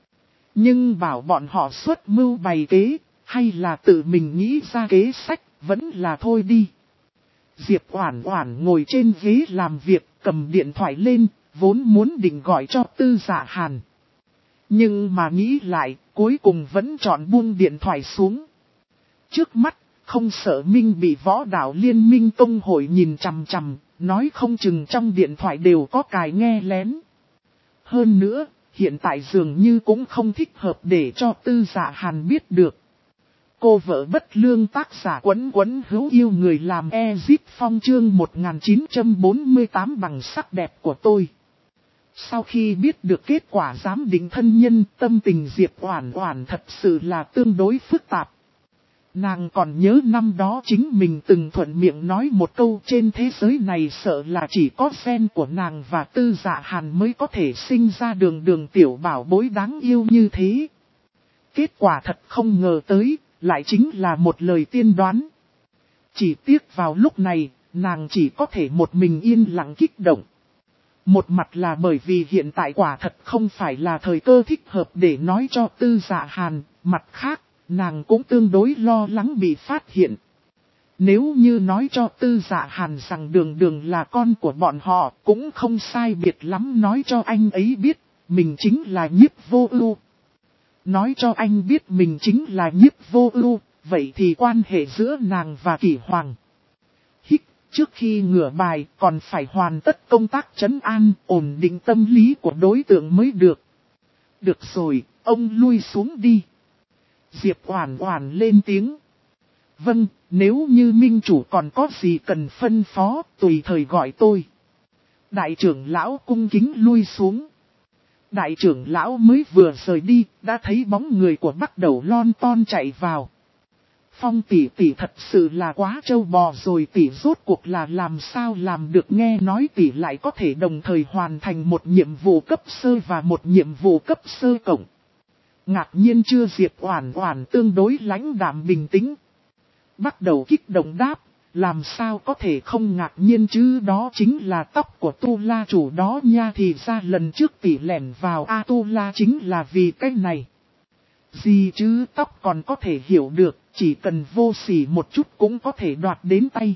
Nhưng bảo bọn họ xuất mưu bày kế, hay là tự mình nghĩ ra kế sách, vẫn là thôi đi. Diệp Oản Oản ngồi trên ghế làm việc, cầm điện thoại lên, vốn muốn định gọi cho Tư Dạ Hàn. Nhưng mà nghĩ lại, cuối cùng vẫn chọn buông điện thoại xuống. Trước mắt, không sợ Minh bị Võ Đạo Liên minh tông hội nhìn chằm chằm, nói không chừng trong điện thoại đều có cài nghe lén. Hơn nữa, hiện tại dường như cũng không thích hợp để cho Tư Dạ Hàn biết được. cô vợ bất lương, tác giả Quấn Quấn hữu yêu người làm Ezip Phong chương 1948 bằng sắc đẹp của tôi. Sau khi biết được kết quả giám định thân nhân, tâm tình Diệp Oản Oản thật sự là tương đối phức tạp. Nàng còn nhớ năm đó chính mình từng thuận miệng nói một câu, trên thế giới này sợ là chỉ có gen của nàng và Tư Dạ Hàn mới có thể sinh ra đường đường tiểu bảo bối đáng yêu như thế. Kết quả thật không ngờ tới, lại chính là một lời tiên đoán. Chỉ tiếc vào lúc này, nàng chỉ có thể một mình yên lặng kích động. Một mặt là bởi vì hiện tại quả thật không phải là thời cơ thích hợp để nói cho Tư Dạ Hàn, mặt khác, nàng cũng tương đối lo lắng bị phát hiện. Nếu như nói cho Tư Dạ Hàn rằng đường đường là con của bọn họ, cũng không sai biệt lắm nói cho anh ấy biết, mình chính là Nhiếp Vô Ưu. Nói cho anh biết mình chính là Nhiếp Vô Ưu, vậy thì quan hệ giữa nàng và Kỷ Hoàng. Trước khi ngửa bài còn phải hoàn tất công tác trấn an, ổn định tâm lý của đối tượng mới được. Được rồi, ông lui xuống đi. Diệp Oản Oản lên tiếng. Vâng, nếu như minh chủ còn có gì cần phân phó, tùy thời gọi tôi. Đại trưởng lão cung kính lui xuống. Đại trưởng lão mới vừa rời đi, đã thấy bóng người của Bắc Đầu lon ton chạy vào. Phong tỷ tỷ thật sự là quá trâu bò rồi, tỷ rốt cuộc là làm sao làm được, nghe nói tỷ lại có thể đồng thời hoàn thành một nhiệm vụ cấp sơ và một nhiệm vụ cấp sơ cộng. Ngạc nhiên chưa? Diệp Oản Oản tương đối lãnh đạm bình tĩnh. Bắt đầu kích động đáp, làm sao có thể không ngạc nhiên chứ, đó chính là tóc của Tu La chủ đó nha, thì ra lần trước tỷ lẻn vào A Tu La chính là vì cái này. Gì chứ, tóc còn có thể hiểu được, chỉ cần vô sỉ một chút cũng có thể đoạt đến tay.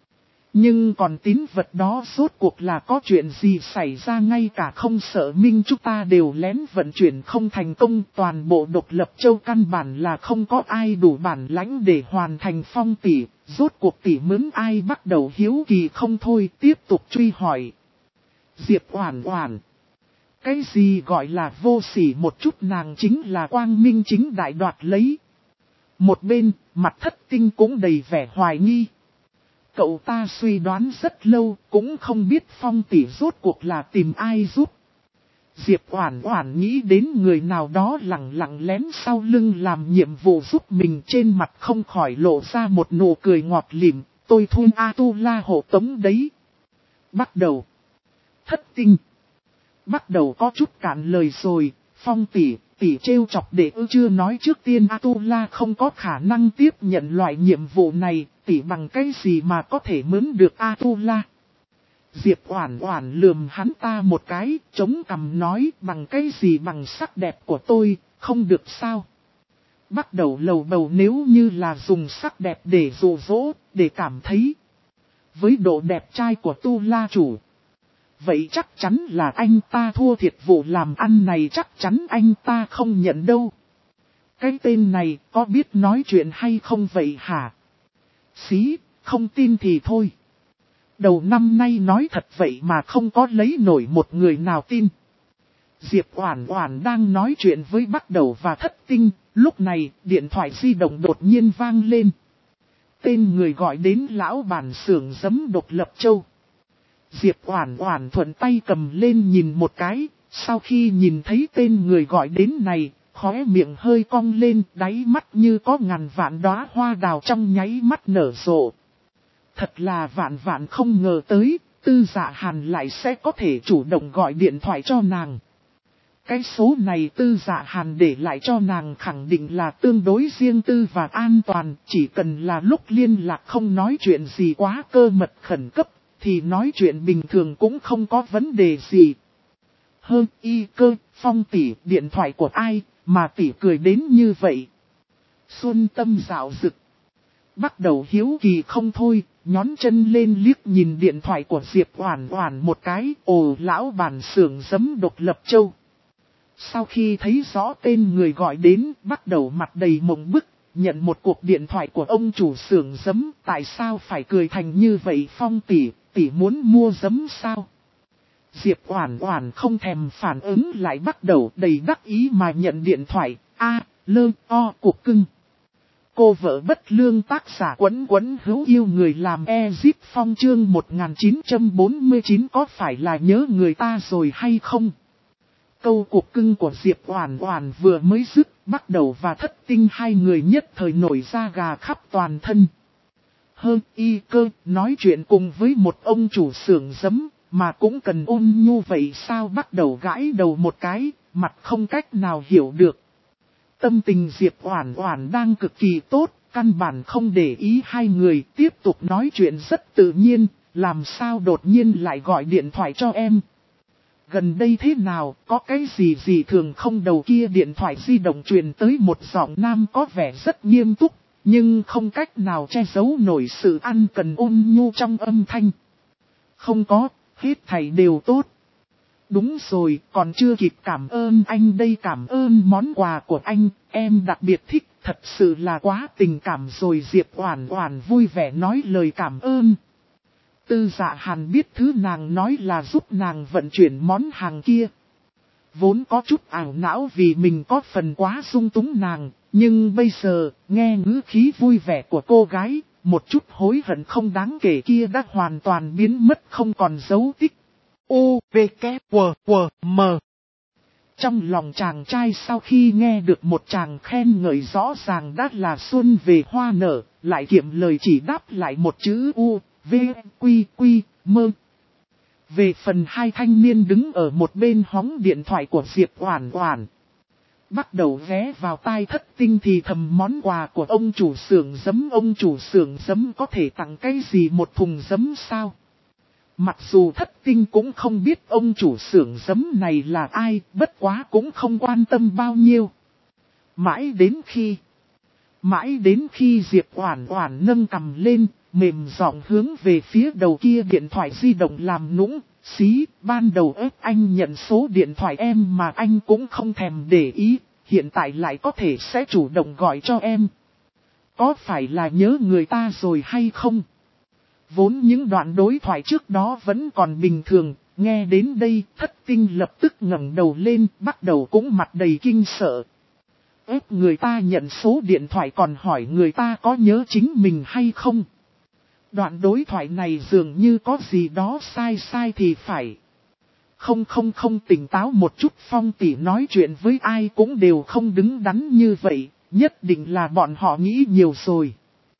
Nhưng còn tín vật đó rốt cuộc là có chuyện gì xảy ra, ngay cả không sợ minh chúng ta đều lén vận chuyển không thành công, toàn bộ Độc Lập Châu căn bản là không có ai đủ bản lãnh để hoàn thành. Phong tỷ, rốt cuộc tỷ mướn ai? Bắt đầu hiếu kỳ không thôi, tiếp tục truy hỏi. Diệp Oản Oản. Cái gì gọi là vô sỉ một chút, nàng chính là quang minh chính đại đoạt lấy. Một bên, mặt Thất Tinh cũng đầy vẻ hoài nghi. Cậu ta suy đoán rất lâu, cũng không biết Phong tỷ rốt cuộc là tìm ai giúp. Diệp Oản Oản nghĩ đến người nào đó lẳng lặng lén sau lưng làm nhiệm vụ giúp mình, trên mặt không khỏi lộ ra một nụ cười ngọt lịm. Tôi thun A Tu La hộ tống đấy. Bắt đầu. Thất Tinh. Bắt đầu có chút cạn lời rồi. Phong tỷ trêu chọc để chưa nói trước tiên A Tu La không có khả năng tiếp nhận loại nhiệm vụ này, tỷ bằng cái gì mà có thể mướn được A Tu La. Diệp Oản Oản lườm hắn ta một cái, chống cằm nói, bằng cái gì, bằng sắc đẹp của tôi, không được sao. Bắt đầu lầu bầu, nếu như là dùng sắc đẹp để dụ dỗ, để cảm thấy với độ đẹp trai của Tu La chủ, vậy chắc chắn là anh ta thua thiệt, vụ làm ăn này chắc chắn anh ta không nhận đâu. Cái tên này có biết nói chuyện hay không vậy hả? Xí, không tin thì thôi. Đầu năm nay nói thật vậy mà không có lấy nổi một người nào tin. Diệp Oản Oản đang nói chuyện với Bắc Đầu và Thất Tinh, lúc này điện thoại di động đột nhiên vang lên. Tên người gọi đến lão bản xưởng giấm Độc Lập Châu. Diệp Oản Oản thuận tay cầm lên nhìn một cái, sau khi nhìn thấy tên người gọi đến này, khóe miệng hơi cong lên, đáy mắt như có ngàn vạn đóa hoa đào trong nháy mắt nở rộ. Thật là vạn vạn không ngờ tới, Tư Dạ Hàn lại sẽ có thể chủ động gọi điện thoại cho nàng. Cái số này Tư Dạ Hàn để lại cho nàng khẳng định là tương đối riêng tư và an toàn, chỉ cần là lúc liên lạc không nói chuyện gì quá cơ mật khẩn cấp, thì nói chuyện bình thường cũng không có vấn đề gì. Phong tỷ, điện thoại của ai, mà tỷ cười đến như vậy? Xuân tâm dạo dực. Bắt đầu hiếu kỳ không thôi, nhón chân lên liếc nhìn điện thoại của Diệp Oản Oản một cái, ồ, lão bản xưởng giấm Độc Lập Châu. Sau khi thấy rõ tên người gọi đến, Bắt đầu mặt đầy mộng bức, nhận một cuộc điện thoại của ông chủ xưởng giấm, tại sao phải cười thành như vậy? Phong tỷ muốn mua giấm sao? Diệp Oản Oản không thèm phản ứng lại, Bắt đầu đầy đắc ý mà nhận điện thoại, cục cưng. Cô vợ bất lương tác giả Quấn Quấn hữu yêu người làm Ezip Phong chương 1949 có phải là nhớ người ta rồi hay không? Câu cuộc cưng của Diệp Oản Oản vừa mới dứt, Bắt Đầu và Thất Tinh hai người nhất thời nổi da gà khắp toàn thân. Hơn y cơ, nói chuyện cùng với một ông chủ xưởng giấm, mà cũng cần ôn nhu vậy sao? Bắt Đầu gãi đầu một cái, mặt không cách nào hiểu được. Tâm tình Diệp Oản Oản đang cực kỳ tốt, căn bản không để ý hai người, tiếp tục nói chuyện rất tự nhiên, làm sao đột nhiên lại gọi điện thoại cho em. Gần đây thế nào, có cái gì thường không? Đầu kia điện thoại di động truyền tới một giọng nam có vẻ rất nghiêm túc, nhưng không cách nào che giấu nổi sự ăn cần ôn nhu trong âm thanh. Không có, hết thảy đều tốt. Đúng rồi, còn chưa kịp cảm ơn anh đây, cảm ơn món quà của anh, em đặc biệt thích, thật sự là quá tình cảm rồi. Diệp Oản Oản vui vẻ nói lời cảm ơn. Tư Dạ Hàn biết thứ nàng nói là giúp nàng vận chuyển món hàng kia. Vốn có chút ảo não vì mình có phần quá dung túng nàng, nhưng bây giờ, nghe ngữ khí vui vẻ của cô gái, một chút hối hận không đáng kể kia đã hoàn toàn biến mất không còn dấu tích. U, V, K, W, W, M. Trong lòng chàng trai sau khi nghe được một chàng khen ngợi rõ ràng đã là xuân về hoa nở, lại kiệm lời chỉ đáp lại một chữ U, V, Quy, Quy, Mơ. Về phần hai thanh niên đứng ở một bên hóng điện thoại của Diệp Oản Oản. Bắt Đầu ghé vào tai Thất Tinh thì thầm món quà của ông chủ xưởng giấm. Ông chủ xưởng giấm có thể tặng cái gì, một thùng giấm sao? Mặc dù Thất Tinh cũng không biết ông chủ xưởng giấm này là ai, bất quá cũng không quan tâm bao nhiêu. Mãi đến khi Diệp Oản Oản nâng cằm lên, mềm giọng hướng về phía đầu kia điện thoại di động làm nũng, xí, ban đầu ép anh nhận số điện thoại em mà anh cũng không thèm để ý, hiện tại lại có thể sẽ chủ động gọi cho em. Có phải là nhớ người ta rồi hay không? Vốn những đoạn đối thoại trước đó vẫn còn bình thường, nghe đến đây Thất Tinh lập tức ngẩng đầu lên, Bắt Đầu cũng mặt đầy kinh sợ. Ép người ta nhận số điện thoại còn hỏi người ta có nhớ chính mình hay không. Đoạn đối thoại này dường như có gì đó sai thì phải. Không tỉnh táo một chút, Phong tỷ nói chuyện với ai cũng đều không đứng đắn như vậy, nhất định là bọn họ nghĩ nhiều rồi.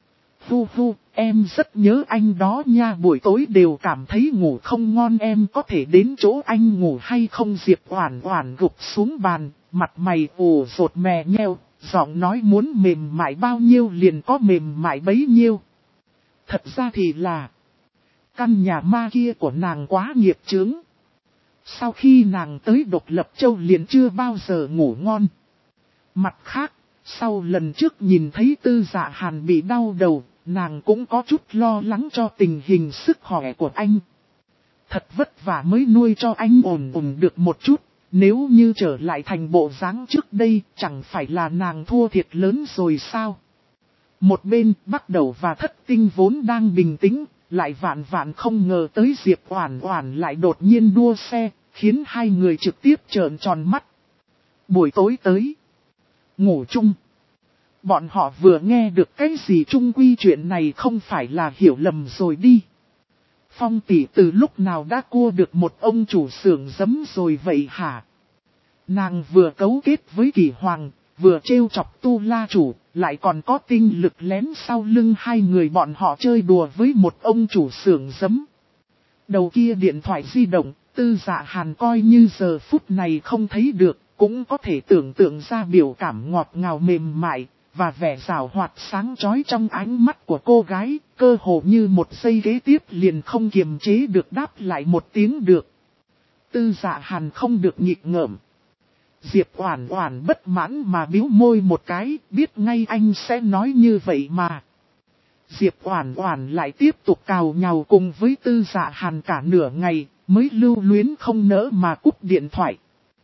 Hu, em rất nhớ anh đó nha, buổi tối đều cảm thấy ngủ không ngon, em có thể đến chỗ anh ngủ hay không? Diệp Oản Oản gục xuống bàn, mặt mày ủ rột mè nheo, giọng nói muốn mềm mại bao nhiêu liền có mềm mại bấy nhiêu. Thật ra thì là, căn nhà ma kia của nàng quá nghiệp chướng. Sau khi nàng tới Độc Lập Châu liền chưa bao giờ ngủ ngon. Mặt khác, sau lần trước nhìn thấy Tư Dạ Hàn bị đau đầu, nàng cũng có chút lo lắng cho tình hình sức khỏe của anh. Thật vất vả mới nuôi cho anh ổn được một chút, nếu như trở lại thành bộ dáng trước đây, chẳng phải là nàng thua thiệt lớn rồi sao? Một bên Bắt Đầu và Thất Tinh vốn đang bình tĩnh, lại vạn không ngờ tới Diệp Oản Oản lại đột nhiên đua xe, khiến hai người trực tiếp trợn tròn mắt. Buổi tối tới, ngủ chung. Bọn họ vừa nghe được cái gì chung quy chuyện này không phải là hiểu lầm rồi đi. Phong tỷ từ lúc nào đã cua được một ông chủ xưởng giấm rồi vậy hả? Nàng vừa cấu kết với Kỳ Hoàng, vừa trêu chọc Tu La chủ, lại còn có tinh lực lén sau lưng hai người bọn họ chơi đùa với một ông chủ xưởng giấm. Đầu kia điện thoại di động, Tư Dạ Hàn coi như giờ phút này không thấy được, cũng có thể tưởng tượng ra biểu cảm ngọt ngào mềm mại, và vẻ rào hoạt sáng chói trong ánh mắt của cô gái, cơ hồ như một giây kế tiếp liền không kiềm chế được đáp lại một tiếng được. Tư Dạ Hàn không được nhịn ngợm. Diệp Oản Oản bất mãn mà bĩu môi một cái, biết ngay anh sẽ nói như vậy mà. Diệp Oản Oản lại tiếp tục cào nhào cùng với Tư Dạ Hàn cả nửa ngày, mới lưu luyến không nỡ mà cúp điện thoại.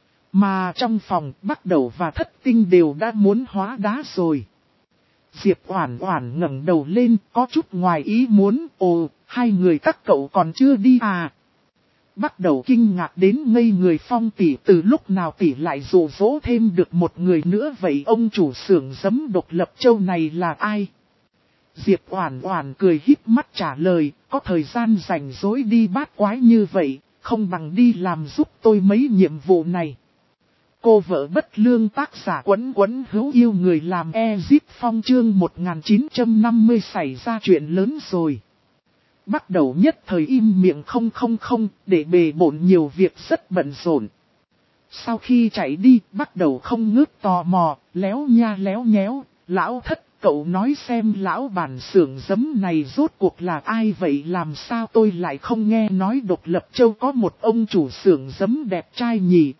Mà trong phòng Bắt Đầu và Thất Tinh đều đã muốn hóa đá rồi. Diệp Oản Oản ngẩng đầu lên có chút ngoài ý muốn, ồ, hai người các cậu còn chưa đi à? Bắt đầu kinh ngạc đến ngây người. Phong tỷ, từ lúc nào tỷ lại dụ dỗ thêm được một người nữa vậy? Ông chủ xưởng giấm Độc Lập Châu này là ai? Diệp Oản Oản cười híp mắt trả lời, có thời gian rảnh rỗi đi bát quái như vậy, không bằng đi làm giúp tôi mấy nhiệm vụ này. Cô vợ bất lương tác giả Quấn Quấn hữu yêu người làm Ezip Phong chương 1950 xảy ra chuyện lớn rồi. Bắt đầu nhất thời im miệng không, để bề bộn nhiều việc rất bận rộn. Sau khi chạy đi, bắt đầu không ngớt tò mò, léo nha léo nhéo, lão Thất, cậu nói xem lão bản xưởng giấm này rốt cuộc là ai vậy? Làm sao tôi lại không nghe nói Độc Lập Châu có một ông chủ xưởng giấm đẹp trai nhỉ?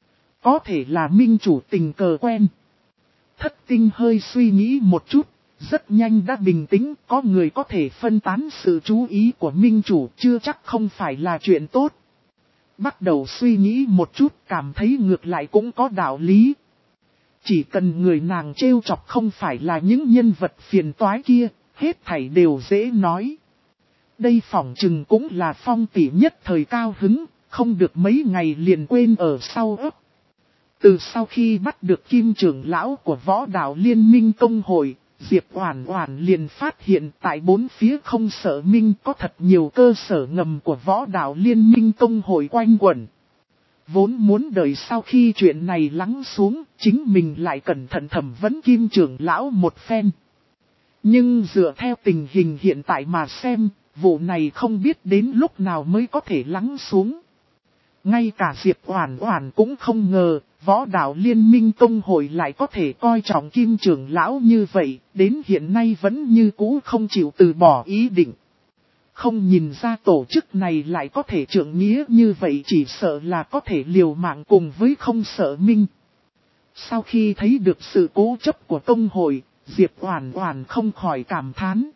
Có thể là minh chủ tình cờ quen. Thất Tinh hơi suy nghĩ một chút, rất nhanh đã bình tĩnh. Có người có thể phân tán sự chú ý của minh chủ chưa chắc không phải là chuyện tốt. Bắt đầu suy nghĩ một chút, cảm thấy ngược lại cũng có đạo lý. Chỉ cần người nàng trêu chọc không phải là những nhân vật phiền toái kia, hết thảy đều dễ nói. Đây phỏng chừng cũng là Phong tỷ nhất thời cao hứng, không được mấy ngày liền quên ở sau ấp. Từ sau khi bắt được Kim trưởng lão của Võ Đạo Liên Minh Tông Hội, Diệp Oản Oản liền phát hiện tại bốn phía không sở minh có thật nhiều cơ sở ngầm của Võ Đạo Liên Minh Tông Hội quanh quẩn. Vốn muốn đợi sau khi chuyện này lắng xuống, chính mình lại cẩn thận thẩm vấn Kim trưởng lão một phen. Nhưng dựa theo tình hình hiện tại mà xem, vụ này không biết đến lúc nào mới có thể lắng xuống. Ngay cả Diệp Oản Oản cũng không ngờ, Võ Đạo Liên Minh Tông Hội lại có thể coi trọng Kim trưởng lão như vậy, đến hiện nay vẫn như cũ không chịu từ bỏ ý định. Không nhìn ra tổ chức này lại có thể trượng nghĩa như vậy, chỉ sợ là có thể liều mạng cùng với không sợ minh. Sau khi thấy được sự cố chấp của Tông Hội, Diệp Oản Oản không khỏi cảm thán.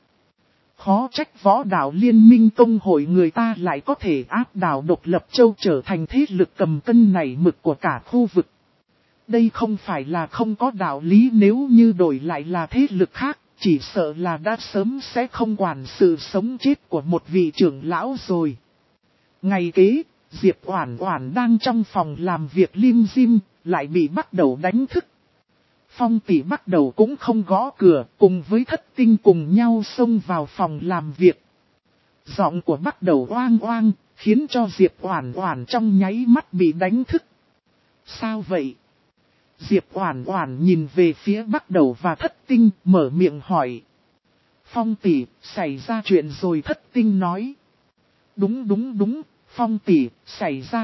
Khó trách Võ Đạo Liên Minh Tông Hội người ta lại có thể áp đảo Độc Lập Châu trở thành thế lực cầm cân nảy mực của cả khu vực. Đây không phải là không có đạo lý, nếu như đổi lại là thế lực khác, chỉ sợ là đã sớm sẽ không quản sự sống chết của một vị trưởng lão rồi. Ngày kế, Diệp Oản Oản đang trong phòng làm việc lim dim, lại bị Bắt Đầu đánh thức. Phong tỷ Bắt Đầu cũng không gõ cửa, cùng với Thất Tinh cùng nhau xông vào phòng làm việc. Giọng của Bắt Đầu oang oang, khiến cho Diệp Oản Oản trong nháy mắt bị đánh thức. Sao vậy? Diệp Oản Oản nhìn về phía Bắt Đầu và Thất Tinh, mở miệng hỏi. Phong tỷ, xảy ra chuyện rồi. Thất Tinh nói. Đúng, Phong tỷ, xảy ra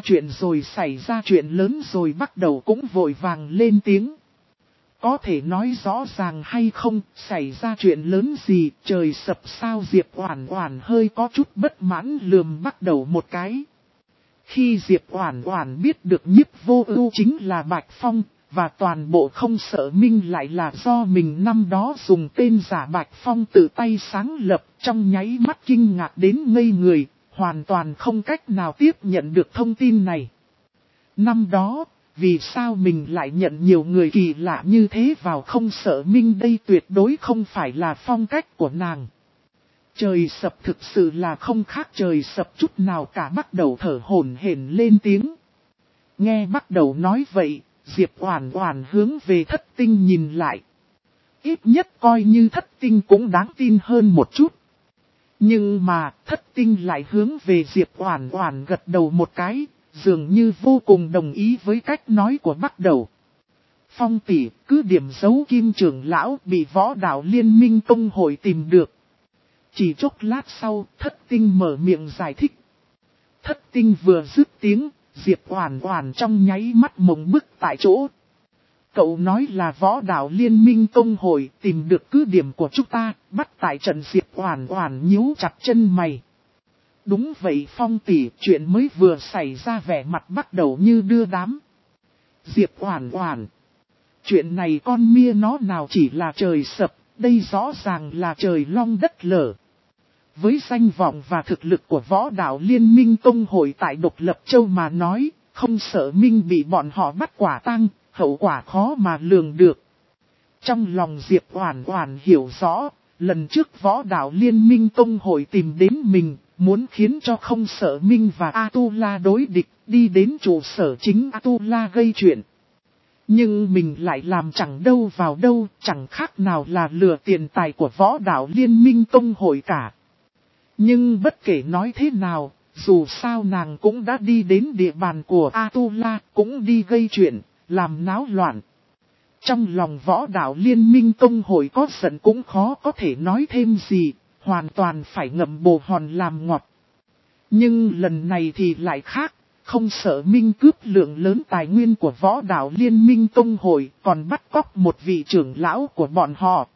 chuyện lớn rồi. Bắt Đầu cũng vội vàng lên tiếng. Có thể nói rõ ràng hay không, xảy ra chuyện lớn gì, trời sập sao? Diệp Oản Oản hơi có chút bất mãn lườm Bắt Đầu một cái. Khi Diệp Oản Oản biết được Nhiếp Vô Ưu chính là Bạch Phong, và toàn bộ không sợ minh lại là do mình năm đó dùng tên giả Bạch Phong tự tay sáng lập, trong nháy mắt kinh ngạc đến ngây người, hoàn toàn không cách nào tiếp nhận được thông tin này. Năm đó, vì sao mình lại nhận nhiều người kỳ lạ như thế vào không sợ minh? Đây tuyệt đối không phải là phong cách của nàng. Trời sập thực sự là không khác trời sập chút nào cả. Bắt Đầu thở hổn hển lên tiếng. Nghe Bắt Đầu nói vậy, Diệp Oản Oản hướng về Thất Tinh nhìn lại. Ít nhất coi như Thất Tinh cũng đáng tin hơn một chút. Nhưng mà Thất Tinh lại hướng về Diệp Oản Oản gật đầu một cái, dường như vô cùng đồng ý với cách nói của Bắt Đầu. Phong tỷ, cứ điểm giấu Kim trưởng lão bị Võ Đạo Liên Minh Tông Hội tìm được. Chỉ chốc lát sau, Thất Tinh mở miệng giải thích. Thất Tinh vừa dứt tiếng, Diệp Oản Oản trong nháy mắt mộng bức tại chỗ. Cậu nói là Võ Đạo Liên Minh Tông Hội tìm được cứ điểm của chúng ta, bắt tại trận. Diệp Oản Oản nhíu chặt chân mày. Đúng vậy Phong tỷ, chuyện mới vừa xảy ra. Vẻ mặt Bắt Đầu như đưa đám. Diệp Oản Oản, chuyện này con mia nó nào chỉ là trời sập, đây rõ ràng là trời long đất lở. Với danh vọng và thực lực của Võ Đạo Liên Minh Tông Hội tại Độc Lập Châu mà nói, không sợ minh bị bọn họ bắt quả tang, hậu quả khó mà lường được. Trong lòng Diệp Oản Oản hiểu rõ, lần trước Võ Đạo Liên Minh Tông Hội tìm đến mình, muốn khiến cho Không Sợ Minh và Atula đối địch, đi đến trụ sở chính Atula gây chuyện. Nhưng mình lại làm chẳng đâu vào đâu, chẳng khác nào là lừa tiền tài của võ đạo liên minh tông hội cả. Nhưng bất kể nói thế nào, dù sao nàng cũng đã đi đến địa bàn của Atula, cũng đi gây chuyện, làm náo loạn. Trong lòng võ đạo liên minh tông hội có giận cũng khó có thể nói thêm gì, hoàn toàn phải ngậm bồ hòn làm ngọt. Nhưng lần này thì lại khác, Không Sợ Minh cướp lượng lớn tài nguyên của võ đạo liên minh tông hội, còn bắt cóc một vị trưởng lão của bọn họ.